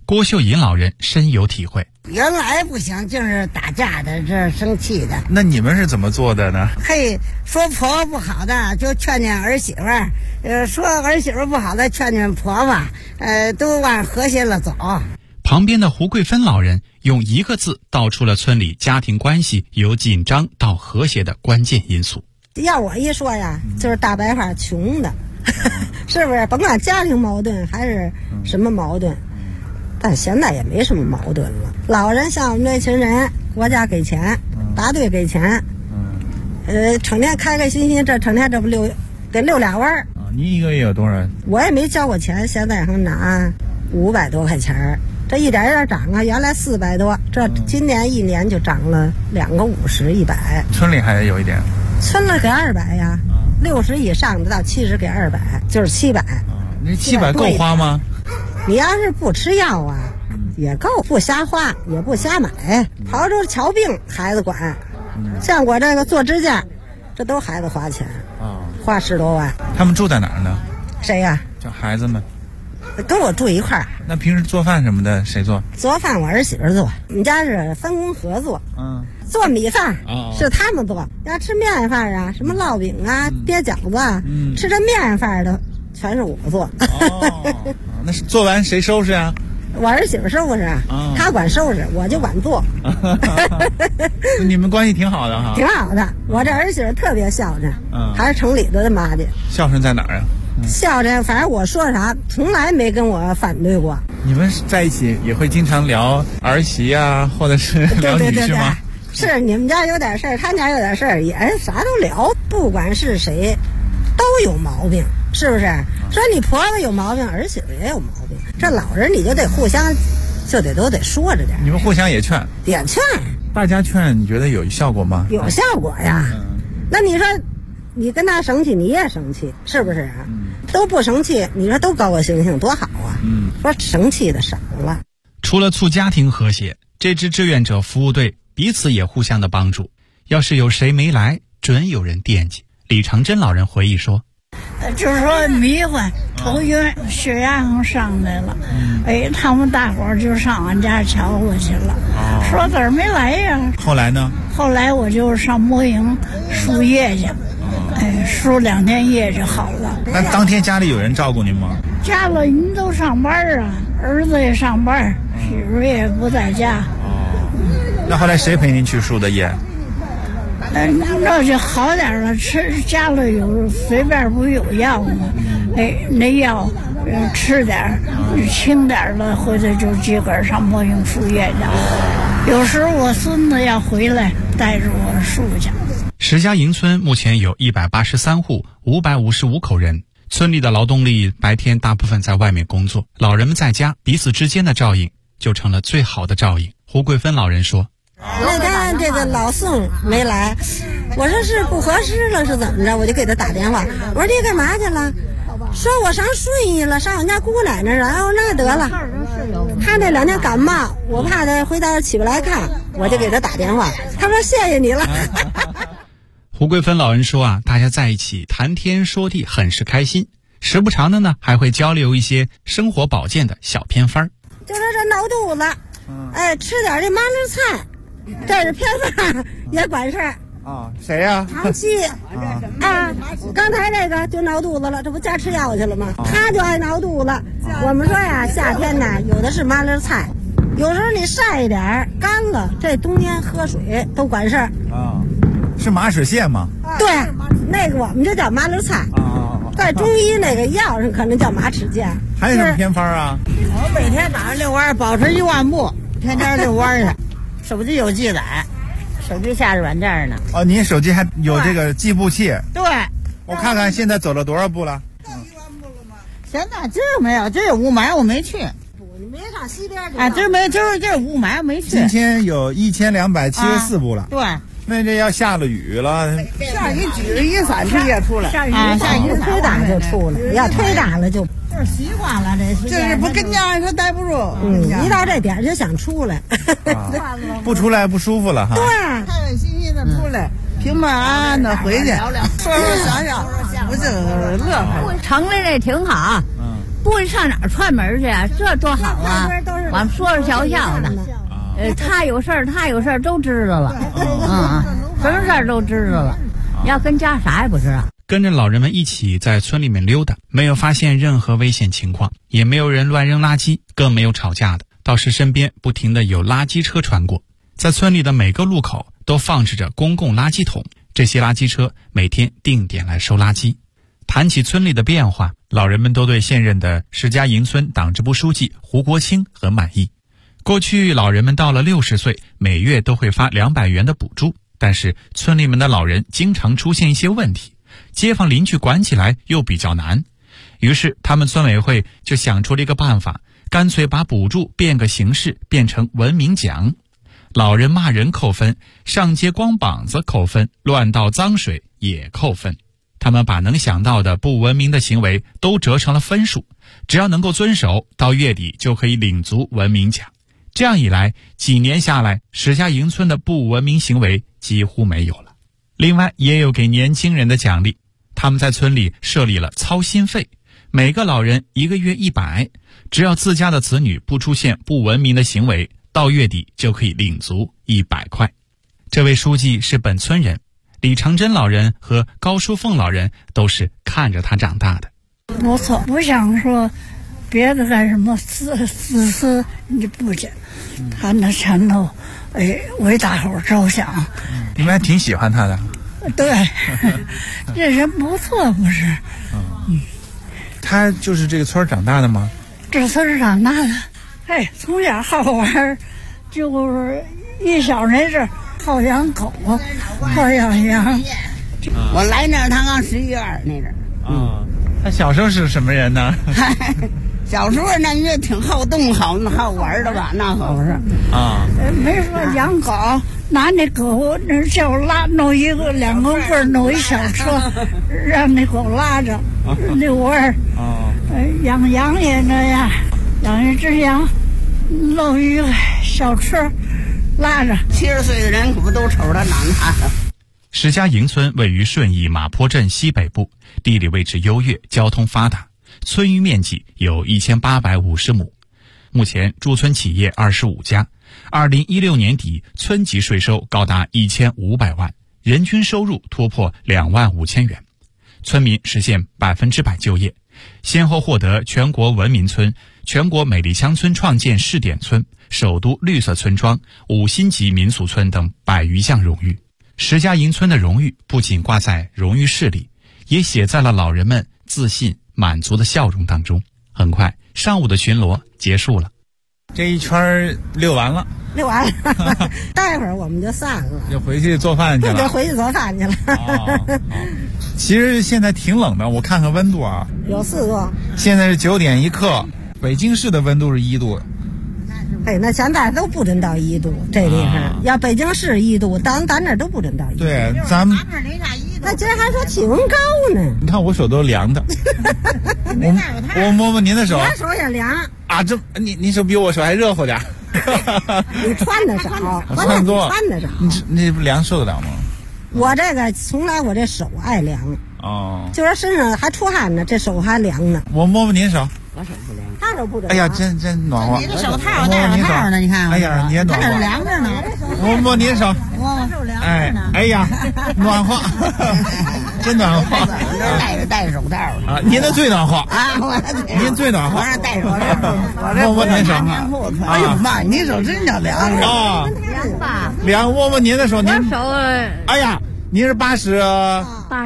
[SPEAKER 16] 郭秀银老人深有体会。
[SPEAKER 15] 原来不行，就是打架的，这生气的。
[SPEAKER 17] 那你们是怎么做的呢？
[SPEAKER 15] 嘿，说婆婆不好的就劝劝儿媳妇儿，说儿媳妇不好的劝劝婆婆，都往和谐了走。
[SPEAKER 16] 旁边的胡桂芬老人用一个字道出了村里家庭关系由紧张到和谐的关键因素。
[SPEAKER 15] 要我一说呀，就是大白话穷的，是不是？甭管家庭矛盾还是什么矛盾，但现在也没什么矛盾了。老人像我们这群人，国家给钱，大队给钱，成天开开心心，成天这不得溜俩弯儿。
[SPEAKER 17] 你一个月有多少？我
[SPEAKER 15] 也没交过钱，现在还拿500多块钱，这一点一点涨啊！原来400多，这今年一年就涨了2个50、100。
[SPEAKER 17] 村里还有一点，
[SPEAKER 15] 村里给200呀，60以上的到70给200，就是700。
[SPEAKER 17] 那700够花吗？
[SPEAKER 15] 你要是不吃药啊，也够，不瞎花，也不瞎买。潮州瞧病孩子管，像我这个做指甲，这都孩子花钱花10多万。
[SPEAKER 17] 他们住在哪儿呢？
[SPEAKER 15] 谁呀？
[SPEAKER 17] 就孩子们。
[SPEAKER 15] 跟我住一块儿。
[SPEAKER 17] 那平时做饭什么的谁做？
[SPEAKER 15] 做饭我儿媳妇做，我们家是分工合作。做米饭是他们做，要吃面饭啊，什么烙饼啊、憋饺子啊，吃这面饭的全是我做。
[SPEAKER 17] 那是做完谁收拾啊？
[SPEAKER 15] 我儿媳妇收拾，她管收拾，我就管做。
[SPEAKER 17] 你们关系挺好的哈？
[SPEAKER 15] 挺好的，我这儿媳妇特别孝顺，还是城里头的妈的。
[SPEAKER 17] 孝顺在哪儿啊？
[SPEAKER 15] 孝顺，反正我说啥，从来没跟我反对过。
[SPEAKER 17] 你们在一起也会经常聊儿媳啊，或者是聊女婿吗？
[SPEAKER 15] 是你们家有点事儿，他家有点事儿，也啥都聊。不管是谁，都有毛病，是不是？说你婆婆有毛病，儿媳妇也有毛病，这老人你就得互相，都得说着点。
[SPEAKER 17] 你们互相也劝？
[SPEAKER 15] 也劝。
[SPEAKER 17] 大家劝，你觉得有效果吗？
[SPEAKER 15] 有效果呀。那你说，你跟他生气，你也生气，是不是啊？都不生气，你说都高高兴兴多好啊！说生气的少了。
[SPEAKER 16] 除了促家庭和谐，这支志愿者服务队彼此也互相的帮助。要是有谁没来，准有人惦记。李长珍老人回忆说：“
[SPEAKER 19] 就是说迷幻、头晕、血压上来了，他们大伙儿就上俺家瞧过去了，说怎么没来呀？
[SPEAKER 17] 后来呢？
[SPEAKER 19] 后来我就上摸营输液去。”输2天液就好了。
[SPEAKER 17] 那当天家里有人照顾您吗？
[SPEAKER 19] 家里人都上班啊，儿子也上班，媳妇也不在家。
[SPEAKER 17] 那后来谁陪您去输的液？
[SPEAKER 19] 那就好点了，吃家里有随便不有药吗？那药吃点轻点了，回来就自个儿上摸营输液去。有时候我孙子要回来，带着我输去。
[SPEAKER 16] 石家营村目前有183户，555口人。村里的劳动力白天大部分在外面工作，老人们在家，彼此之间的照应就成了最好的照应。胡桂芬老人说：“
[SPEAKER 15] 那天这个老宋没来，我说是不合适了，是怎么着？我就给他打电话，我说你干嘛去了？说我上顺义了，上我家姑奶奶了。那得了，他那2天感冒，我怕他回家起不来看，我就给他打电话。他说谢谢你了。”
[SPEAKER 16] 胡桂芬老人说大家在一起谈天说地，很是开心。时不常的呢，还会交流一些生活保健的小偏方。
[SPEAKER 15] 就是这闹肚子，吃点这麻溜菜，这是偏方，也管事儿。
[SPEAKER 17] 谁呀？
[SPEAKER 15] 长期刚才这个就闹肚子了，这不家吃药去了吗？他就爱闹肚子。我们说夏天呢，有的是麻溜菜，有时候你晒一点干了，这冬天喝水都管事儿。
[SPEAKER 17] 是马齿苋吗？
[SPEAKER 15] 对，那个我们就叫麻溜菜。在中医那个药上可能叫马齿苋。
[SPEAKER 17] 还有什么偏方啊？
[SPEAKER 18] 我每天早上遛弯，保持1万步，天天遛弯去。手机有记载，手机下着软件呢。
[SPEAKER 17] 您手机还有这个计步器？
[SPEAKER 18] 对，
[SPEAKER 17] 我看看现在走了多少步了。
[SPEAKER 18] 现在今儿没有，今儿有雾霾，我没去。
[SPEAKER 15] 你没上西边去？
[SPEAKER 18] 今儿没，今儿雾霾没去。
[SPEAKER 17] 今天有1274步了。
[SPEAKER 18] 对。
[SPEAKER 17] 那这要下了雨了，
[SPEAKER 18] 下雨举着雨伞直接出来，下雨
[SPEAKER 15] 忒大就出来，要忒大了就
[SPEAKER 18] 就是习惯了这是不跟家他待不住，
[SPEAKER 15] 一到这点就想出来，
[SPEAKER 17] 不出来不舒服了哈。
[SPEAKER 15] 对，
[SPEAKER 18] 开开心心的出来，平平安安的回去，说说想想，不就乐呵？
[SPEAKER 20] 城里这挺好，
[SPEAKER 19] 不会上哪儿串门去啊？这多好啊！我们说说笑笑的，他有事儿都知道了，什么事儿都知道了。要跟家啥也不知道。
[SPEAKER 16] 跟着老人们一起在村里面溜达，没有发现任何危险情况，也没有人乱扔垃圾，更没有吵架的。倒是身边不停地有垃圾车穿过，在村里的每个路口都放置着公共垃圾桶，这些垃圾车每天定点来收垃圾。谈起村里的变化，老人们都对现任的石家营村党支部书记胡国清很满意。过去老人们到了60岁，每月都会发200元的补助，但是村里面的老人经常出现一些问题，街坊邻居管起来又比较难。于是他们村委会就想出了一个办法，干脆把补助变个形式，变成文明奖。老人骂人扣分，上街光膀子扣分，乱倒脏水也扣分。他们把能想到的不文明的行为都折成了分数，只要能够遵守，到月底就可以领足文明奖。这样一来，几年下来，石家营村的不文明行为几乎没有了。另外也有给年轻人的奖励，他们在村里设立了操心费，每个老人1个月100，只要自家的子女不出现不文明的行为，到月底就可以领足100块。这位书记是本村人，李长珍老人和高淑凤老人都是看着他长大的。
[SPEAKER 19] 不错，不想说别的干什么自私你不讲，他那前头为大伙着想。
[SPEAKER 17] 你们还挺喜欢他的。
[SPEAKER 19] 对，这人不错，不是？
[SPEAKER 17] 他就是这个村长大的吗？
[SPEAKER 19] 这村长大的，从小好玩，就是一小那阵好养狗，好养羊。
[SPEAKER 18] 我来那儿，他刚11月2那阵儿。
[SPEAKER 17] 他小时候是什么人呢？
[SPEAKER 18] 小时候那你就挺好动好玩的吧，那可不是。
[SPEAKER 19] 没说养狗，拿那狗那叫拉，弄2个棍儿，弄一小车，让那狗拉着遛弯儿。养羊也那样，养一只羊，弄一个小车拉着。
[SPEAKER 18] 70岁的人可不都瞅着长大的。
[SPEAKER 16] 石家营村位于顺义马坡镇西北部，地理位置优越，交通发达，村域面积有1850亩。目前驻村企业25家，2016年底村级税收高达1500万，人均收入突破2万5千元，村民实现100%就业，先后获得全国文明村、全国美丽乡村创建试点村、首都绿色村庄、5星级民俗村等100余项荣誉。石家营村的荣誉不仅挂在荣誉室里，也写在了老人们自信满足的笑容当中。很快上午的巡逻结束了，
[SPEAKER 17] 这一圈溜完了，
[SPEAKER 15] 待会儿我们就散了，
[SPEAKER 17] 就回去做饭去了。
[SPEAKER 15] 就回去做饭去了。
[SPEAKER 17] 其实现在挺冷的，我看看温度啊，
[SPEAKER 15] 有4度。
[SPEAKER 17] 现在是9点1刻，北京市的温度是1度。
[SPEAKER 15] 那现在都不准到1度，这地方要北京市1度，咱这都不准到1度。
[SPEAKER 17] 对，咱们
[SPEAKER 15] 那今儿还说气温高呢。
[SPEAKER 17] 你看我手都凉的。我摸摸您的手，
[SPEAKER 15] 我手也凉
[SPEAKER 17] 啊。这你手比我手还热乎点。
[SPEAKER 15] 你穿的少，
[SPEAKER 17] 穿多，
[SPEAKER 15] 穿的少。
[SPEAKER 17] 你不凉受得了吗？
[SPEAKER 15] 我这个从来我这手爱凉。就是身上还出汗呢，这手还凉呢。
[SPEAKER 17] 我摸摸您手。
[SPEAKER 18] 我手不凉，
[SPEAKER 15] 他手不凉。
[SPEAKER 17] 哎呀，真暖和。
[SPEAKER 18] 你这手套戴手套呢，你看。
[SPEAKER 17] 哎呀，你也暖和。
[SPEAKER 18] 他这凉着呢。
[SPEAKER 17] 我摸您手。哎呀，暖和，真暖和。
[SPEAKER 18] 戴手套
[SPEAKER 17] 啊，您的最暖和
[SPEAKER 18] 啊，
[SPEAKER 17] 您最暖和。
[SPEAKER 18] 我这戴手套，
[SPEAKER 17] 摸摸您手。
[SPEAKER 18] 哎呦妈，你手真叫凉
[SPEAKER 17] 啊！
[SPEAKER 19] 凉吧？
[SPEAKER 17] 凉，摸摸您的手，您
[SPEAKER 19] 手。
[SPEAKER 17] 哎呀，您是86。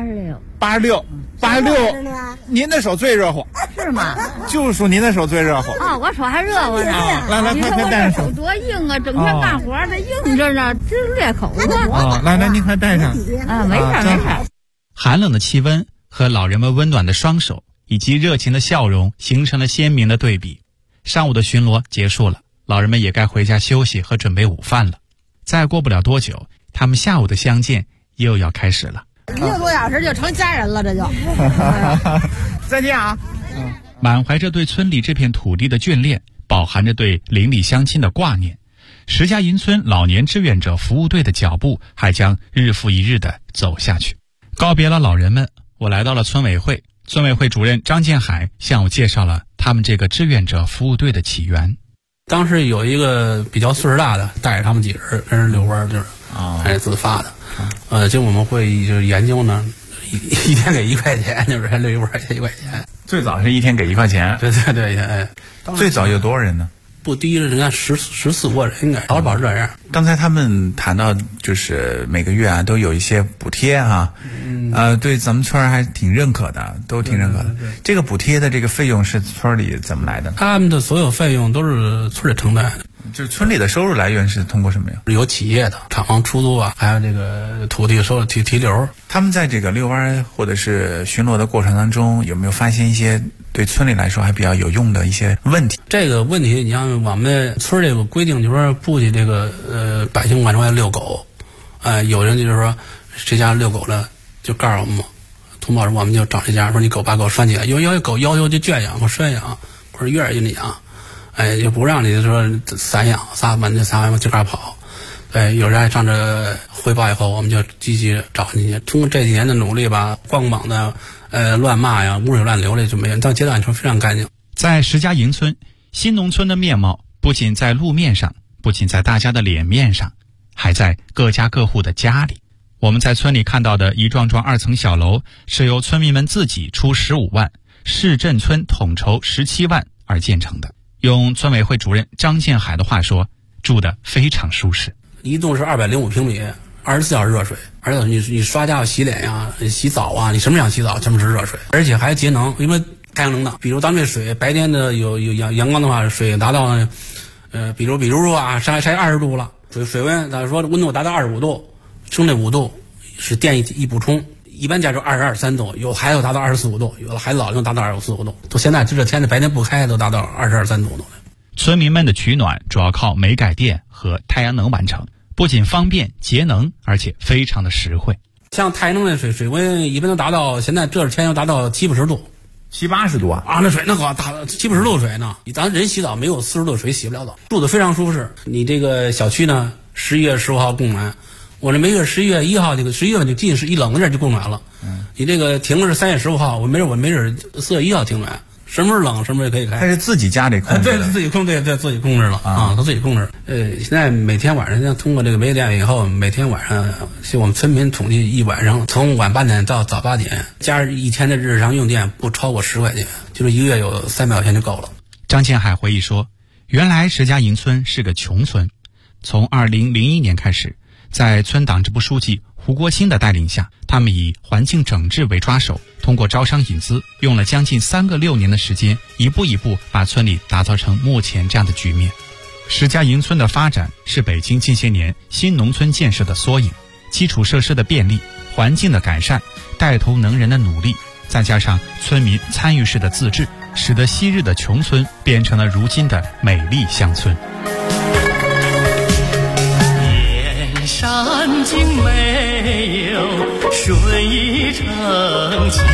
[SPEAKER 17] 您的手最热乎，
[SPEAKER 19] 是吗？
[SPEAKER 17] 就属您的手最热乎。
[SPEAKER 19] 我手还热乎呢。
[SPEAKER 17] 来，快戴上。
[SPEAKER 19] 手多硬啊，整天干活这硬着呢，真裂口子。
[SPEAKER 17] 来，您快戴上。
[SPEAKER 19] 没事。
[SPEAKER 16] 寒冷的气温和老人们温暖的双手以及热情的笑容形成了鲜明的对比。上午的巡逻结束了，老人们也该回家休息和准备午饭了。再过不了多久，他们下午的相见又要开始了。
[SPEAKER 15] 1个多小时就成家人了，这就。
[SPEAKER 17] 再见啊！
[SPEAKER 16] 满怀着对村里这片土地的眷恋，饱含着对邻里乡亲的挂念，石家营村老年志愿者服务队的脚步还将日复一日地走下去。告别了老人们，我来到了村委会。村委会主任张建海向我介绍了他们这个志愿者服务队的起源。
[SPEAKER 20] 当时有一个比较岁数大的带着他们几人跟人遛弯，就是自发的。就我们会就是研究呢，一天给1块钱，就是还遛一弯1块钱。
[SPEAKER 17] 最早是1天给1块钱。
[SPEAKER 20] 对，哎。
[SPEAKER 17] 最早有多少人呢？
[SPEAKER 20] 不低，人家14个人应该，老保这样。
[SPEAKER 17] 刚才他们谈到，就是每个月啊都有一些补贴啊，对咱们村还挺认可的，都挺认可的。这个补贴的这个费用是村里怎么来的？
[SPEAKER 20] 他们的所有费用都是村里承担的。
[SPEAKER 17] 就是村里的收入来源是通过什么呀？
[SPEAKER 20] 有企业的厂房出租啊，还有这个土地收入提留。
[SPEAKER 17] 他们在这个遛弯或者是巡逻的过程当中，有没有发现一些对村里来说还比较有用的一些问题？
[SPEAKER 20] 这个问题，你像我们村这个规定，就是说不许这个百姓晚上外遛狗，有人就是说谁家遛狗了，就告诉我们，通报时我们就找这家说你狗把狗拴起来，有狗要求就圈养或拴养或者院里养。就不让你说散养，撒完就开始跑。有人还上这汇报以后，我们就积极找进去。通过这几年的努力吧，光膀的乱骂呀、污水乱流的就没有，到阶段说非常干净。
[SPEAKER 16] 在石家营村，新农村的面貌不仅在路面上，不仅在大家的脸面上，还在各家各户的家里。我们在村里看到的一幢幢2层小楼，是由村民们自己出15万，市镇村统筹17万而建成的。用村委会主任张建海的话说，住得非常舒适。
[SPEAKER 20] 一栋是205平米，24小时热水，而且你刷家洗脸呀、洗澡啊，你什么想洗澡，什么是热水，而且还节能，因为太阳能的。比如当这水白天的有阳光的话，水达到比如说啊晒20度了，水温他说温度达到25度，剩这5度是电一补充。一般家就22、23度，有孩子达到24、25度，有的孩子老能达到24、25度。都现在就这天的白天不开都达到22、23度了。
[SPEAKER 16] 村民们的取暖主要靠煤改电和太阳能完成，不仅方便节能，而且非常的实惠。
[SPEAKER 20] 像太阳能的水温一般都达到，现在这天要达到70-80度
[SPEAKER 17] ，70、80度啊！
[SPEAKER 20] 那水那可大70-80度水呢，咱人洗澡没有40度水洗不了澡，住得非常舒适。你这个小区呢，11月15号供暖。我这每月11月1号这个11月份就进是一冷的阵就供暖了，你这个停是3月15号，我没准4月1号停暖，什么时候冷什么时候可以开。
[SPEAKER 17] 它是自己家里控制的，
[SPEAKER 20] 对，自己控制了啊，他自己控制。现在每天晚上通过这个煤电以后，每天晚上就我们村民统计一晚上从晚8点到早8点，加上一天的日常用电不超过10块钱，就是一个月有300块钱就够了。
[SPEAKER 16] 张建海回忆说，原来石家营村是个穷村，从2001年开始，在村党支部书记胡国兴的带领下，他们以环境整治为抓手，通过招商引资，用了将近3个6年的时间，一步一步把村里打造成目前这样的局面。石家营村的发展是北京近些年新农村建设的缩影，基础设施的便利，环境的改善，带头能人的努力，再加上村民参与式的自治，使得昔日的穷村变成了如今的美丽乡村。
[SPEAKER 21] 山竟没有水已成情，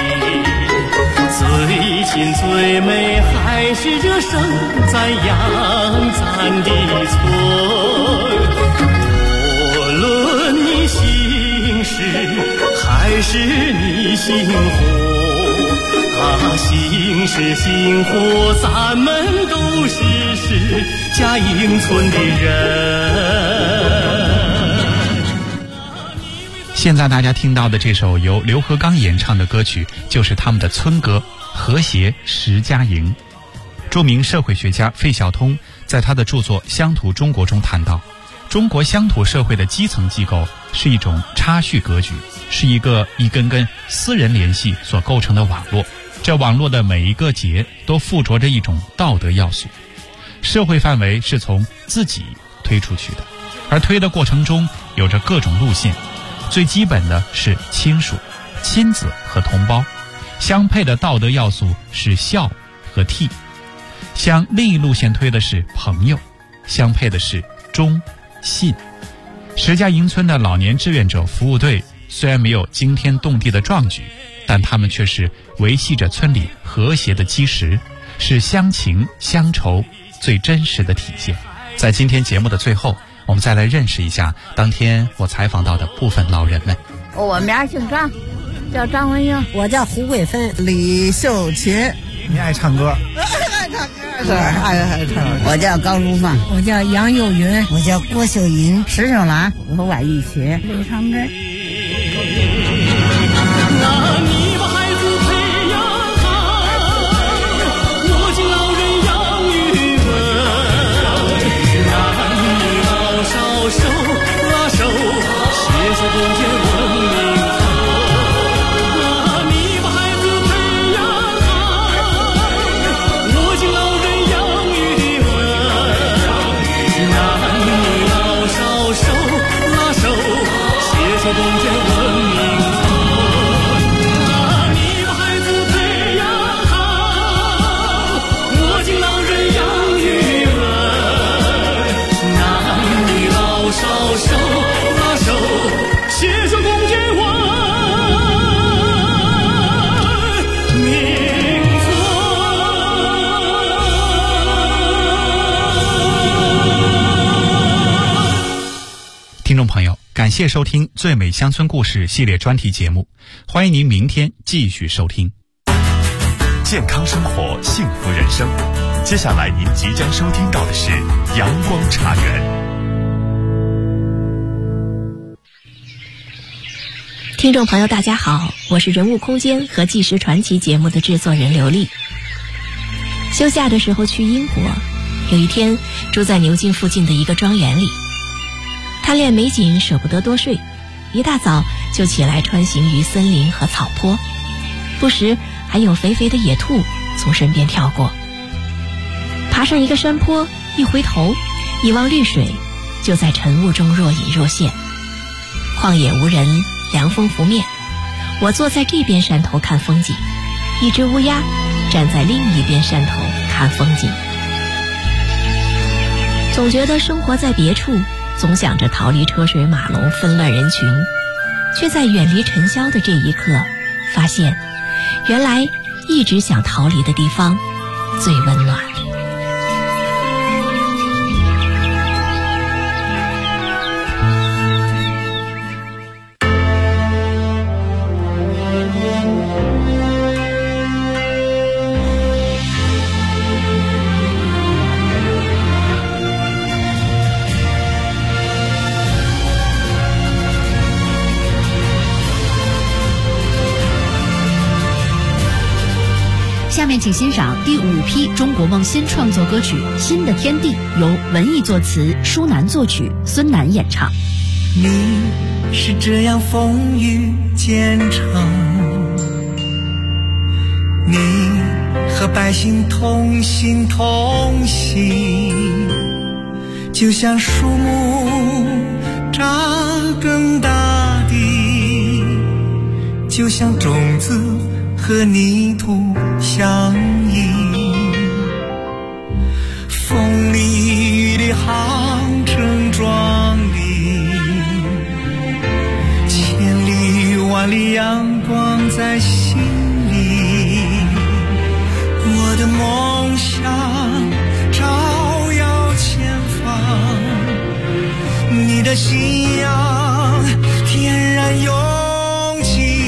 [SPEAKER 21] 最亲最美还是这生在阳咱的村。无论你姓氏还是你姓胡，姓氏姓胡咱们都是石家营村的人。
[SPEAKER 16] 现在大家听到的这首由刘和刚演唱的歌曲，就是他们的村歌《和谐石家营》。著名社会学家费孝通在他的著作《乡土中国》中谈到，中国乡土社会的基层机构是一种差序格局，是一个一根根私人联系所构成的网络。这网络的每一个节都附着着一种道德要素。社会范围是从自己推出去的，而推的过程中有着各种路线。最基本的是亲属、亲子和同胞，相配的道德要素是孝和悌。向另一路线推的是朋友，相配的是忠、信。石家营村的老年志愿者服务队虽然没有惊天动地的壮举，但他们却是维系着村里和谐的基石，是乡情乡愁最真实的体现。在今天节目的最后，我们再来认识一下当天我采访到的部分老人们。
[SPEAKER 22] 我们俩姓张，叫张文英，
[SPEAKER 15] 我叫胡桂芬、
[SPEAKER 22] 李秀琴、
[SPEAKER 4] 你爱唱歌？
[SPEAKER 18] 爱唱歌是爱唱。我叫高淑芳，
[SPEAKER 19] 我叫杨幼云，
[SPEAKER 18] 我叫郭秀银，石秀兰，我婉玉学，
[SPEAKER 19] 刘长根。
[SPEAKER 21] 那你把孩子培养好，我敬老人养育稳，男女老少手拉手，携手共建文明村。那你把孩子培养好，我敬老人养育稳，男女老少手拉手，携手共建文明村。携手共建文明村。
[SPEAKER 16] 听众朋友，感谢收听《最美乡村故事》系列专题节目，欢迎您明天继续收听。
[SPEAKER 22] 健康生活，幸福人生。接下来您即将收听到的是阳光茶园。
[SPEAKER 23] 听众朋友大家好，我是人物空间和纪实传奇节目的制作人刘丽。休假的时候去英国，有一天住在牛津附近的一个庄园里，贪恋美景舍不得多睡，一大早就起来穿行于森林和草坡，不时还有肥肥的野兔从身边跳过。爬上一个山坡，一回头一望绿水，就在晨雾中若隐若现。旷野无人，凉风拂面，我坐在这边山头看风景，一只乌鸦站在另一边山头看风景。总觉得生活在别处，总想着逃离车水马龙纷乱人群，却在远离尘嚣的这一刻，发现原来一直想逃离的地方最温暖。
[SPEAKER 24] 下面请欣赏第5批中国梦新创作歌曲《新的天地》，由文艺作词，舒楠作曲，孙楠演唱。
[SPEAKER 25] 你是这样风雨兼程，你和百姓同心同行，就像树木扎根大地，就像种子和泥土相依，风里雨里航程壮丽，千里万里阳光在心里，我的梦想照耀前方，你的信仰天然勇气，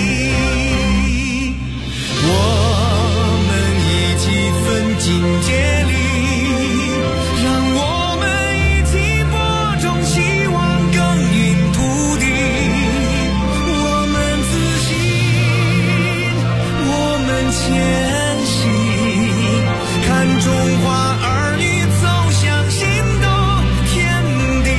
[SPEAKER 25] 我们一起奋进接力，让我们一起播种希望，耕耘土地。我们自信，我们前行，看中华儿女走向新的天地。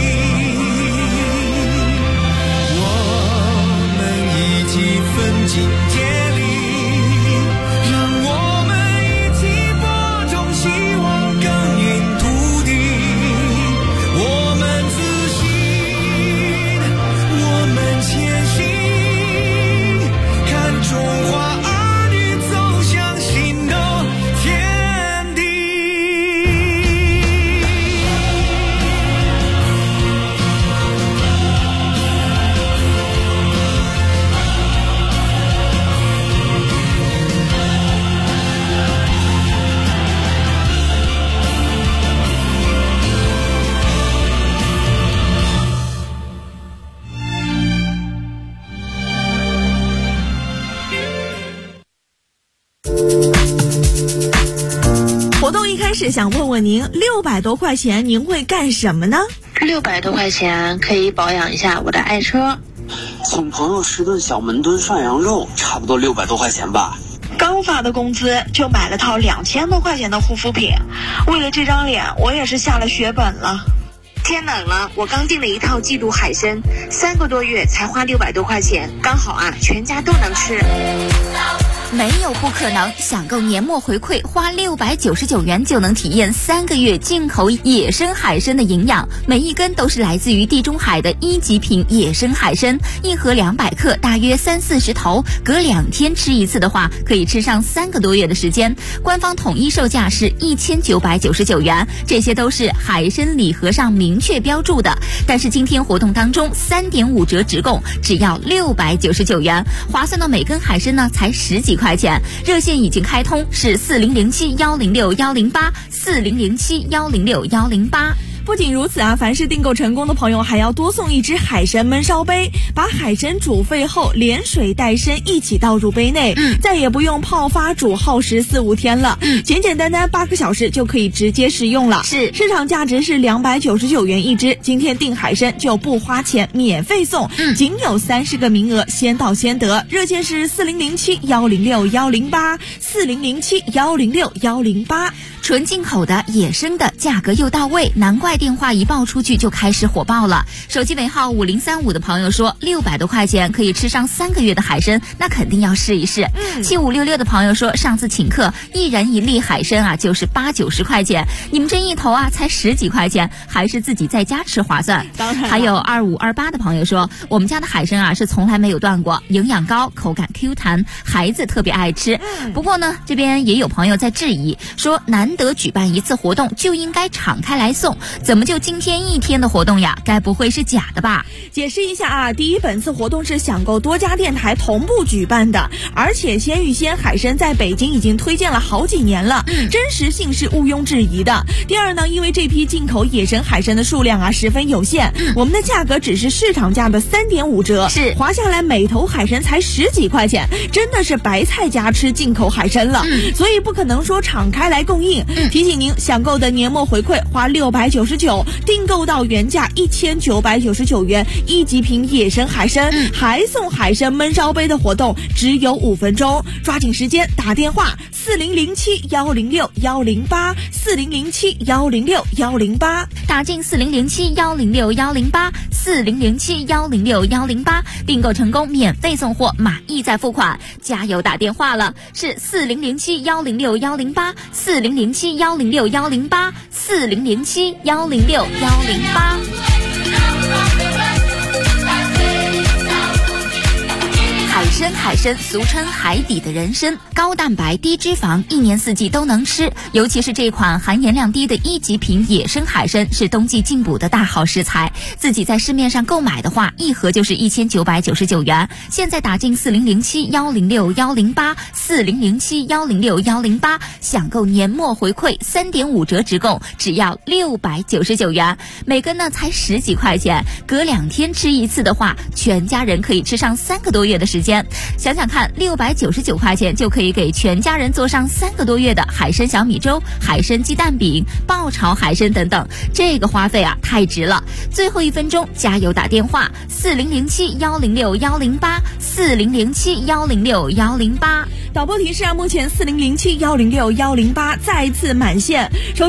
[SPEAKER 25] 我们一起奋进接力，让我们一起播种希望，耕耘土地。我们自信，我们前行，看中华儿女走向新的天地。
[SPEAKER 1] 是想问问您，600多块钱您会干什么呢
[SPEAKER 2] ？600多块钱可以保养一下我的爱车，
[SPEAKER 3] 请朋友吃顿小门墩涮羊肉，差不多600多块钱吧。
[SPEAKER 4] 刚发的工资就买了套2000多块钱的护肤品，为了这张脸，我也是下了血本了。天冷了，我刚订了一套季度海参，3个多月才花600多块钱，刚好啊，全家都能吃。
[SPEAKER 5] 没有不可能，享购年末回馈，花699元就能体验3个月进口野生海参的营养，每一根都是来自于地中海的1级品野生海参，一盒200克，大约30-40头，隔2天吃一次的话，可以吃上3个多月的时间。官方统一售价是1999元，这些都是海参礼盒上明确标注的。但是今天活动当中3.5折直供，只要699元，划算到每根海参呢才10几块钱。热线已经开通，是4007-106-108，4007-106-108。
[SPEAKER 1] 不仅如此啊，凡是订购成功的朋友还要多送一只海参焖烧杯，把海参煮沸后连水带参一起倒入杯内，再也不用泡发煮耗时4-5天了，简简单单8个小时就可以直接食用了。
[SPEAKER 5] 是，
[SPEAKER 1] 市场价值是299元一只，今天订海参就不花钱，免费送，仅有30个名额，先到先得。热线是4007-106-108，4007-106-108。
[SPEAKER 5] 纯进口的野生的，价格又到位，难怪电话一报出去就开始火爆了。手机尾号5035的朋友说，600多块钱可以吃上3个月的海参，那肯定要试一试。7566的朋友说，上次请客1人1粒海参啊，就是80-90块钱，你们这一头啊才10几块钱，还是自己在家吃划算。
[SPEAKER 1] 当然，
[SPEAKER 5] 还有2528的朋友说，我们家的海参啊是从来没有断过，营养高，口感 Q 弹，孩子特别爱吃。不过呢，这边也有朋友在质疑，说难得举办一次活动就应该敞开来送，怎么就今天1天的活动呀？该不会是假的吧？
[SPEAKER 1] 解释一下啊，第一，本次活动是享购多家电台同步举办的，而且鲜芋仙海参在北京已经推荐了好几年了，真实性是毋庸置疑的。第二呢，因为这批进口野生海参的数量啊十分有限，我们的价格只是市场价的3.5折，
[SPEAKER 5] 是
[SPEAKER 1] 划下来每头海参才10几块钱，真的是白菜价吃进口海参了，所以不可能说敞开来供应。提醒您，享购的年末回馈花699，订购到原价1999元1级品野生海参，还送海参焖烧杯的活动只有5分钟，抓紧时间打电话4007-106-108， 4007-106-108，
[SPEAKER 5] 打进4007-106-108， 4007-106-108，订购成功免费送货，码意在付款，加油打电话了，是4007-106-108， 4007-106-108， 4007-106-108。海参俗称海底的人参，高蛋白低脂肪，1年4季都能吃，尤其是这款含盐量低的1级品野生海参是冬季进补的大好食材，自己在市面上购买的话，一盒就是1999元，现在打进4007-106-108， 4007-106-108，享购年末回馈3.5折直供，只要699元，每根呢才10几块钱，隔2天吃一次的话，全家人可以吃上3个多月的时间。想想看，699块钱就可以给全家人做上3个多月的海参小米粥、海参鸡蛋饼、爆炒海参等等，这个花费啊太值了。最后1分钟加油打电话4007-106-108， 4007-106-108。
[SPEAKER 1] 导播提示啊，目前4007-106-108再次满线。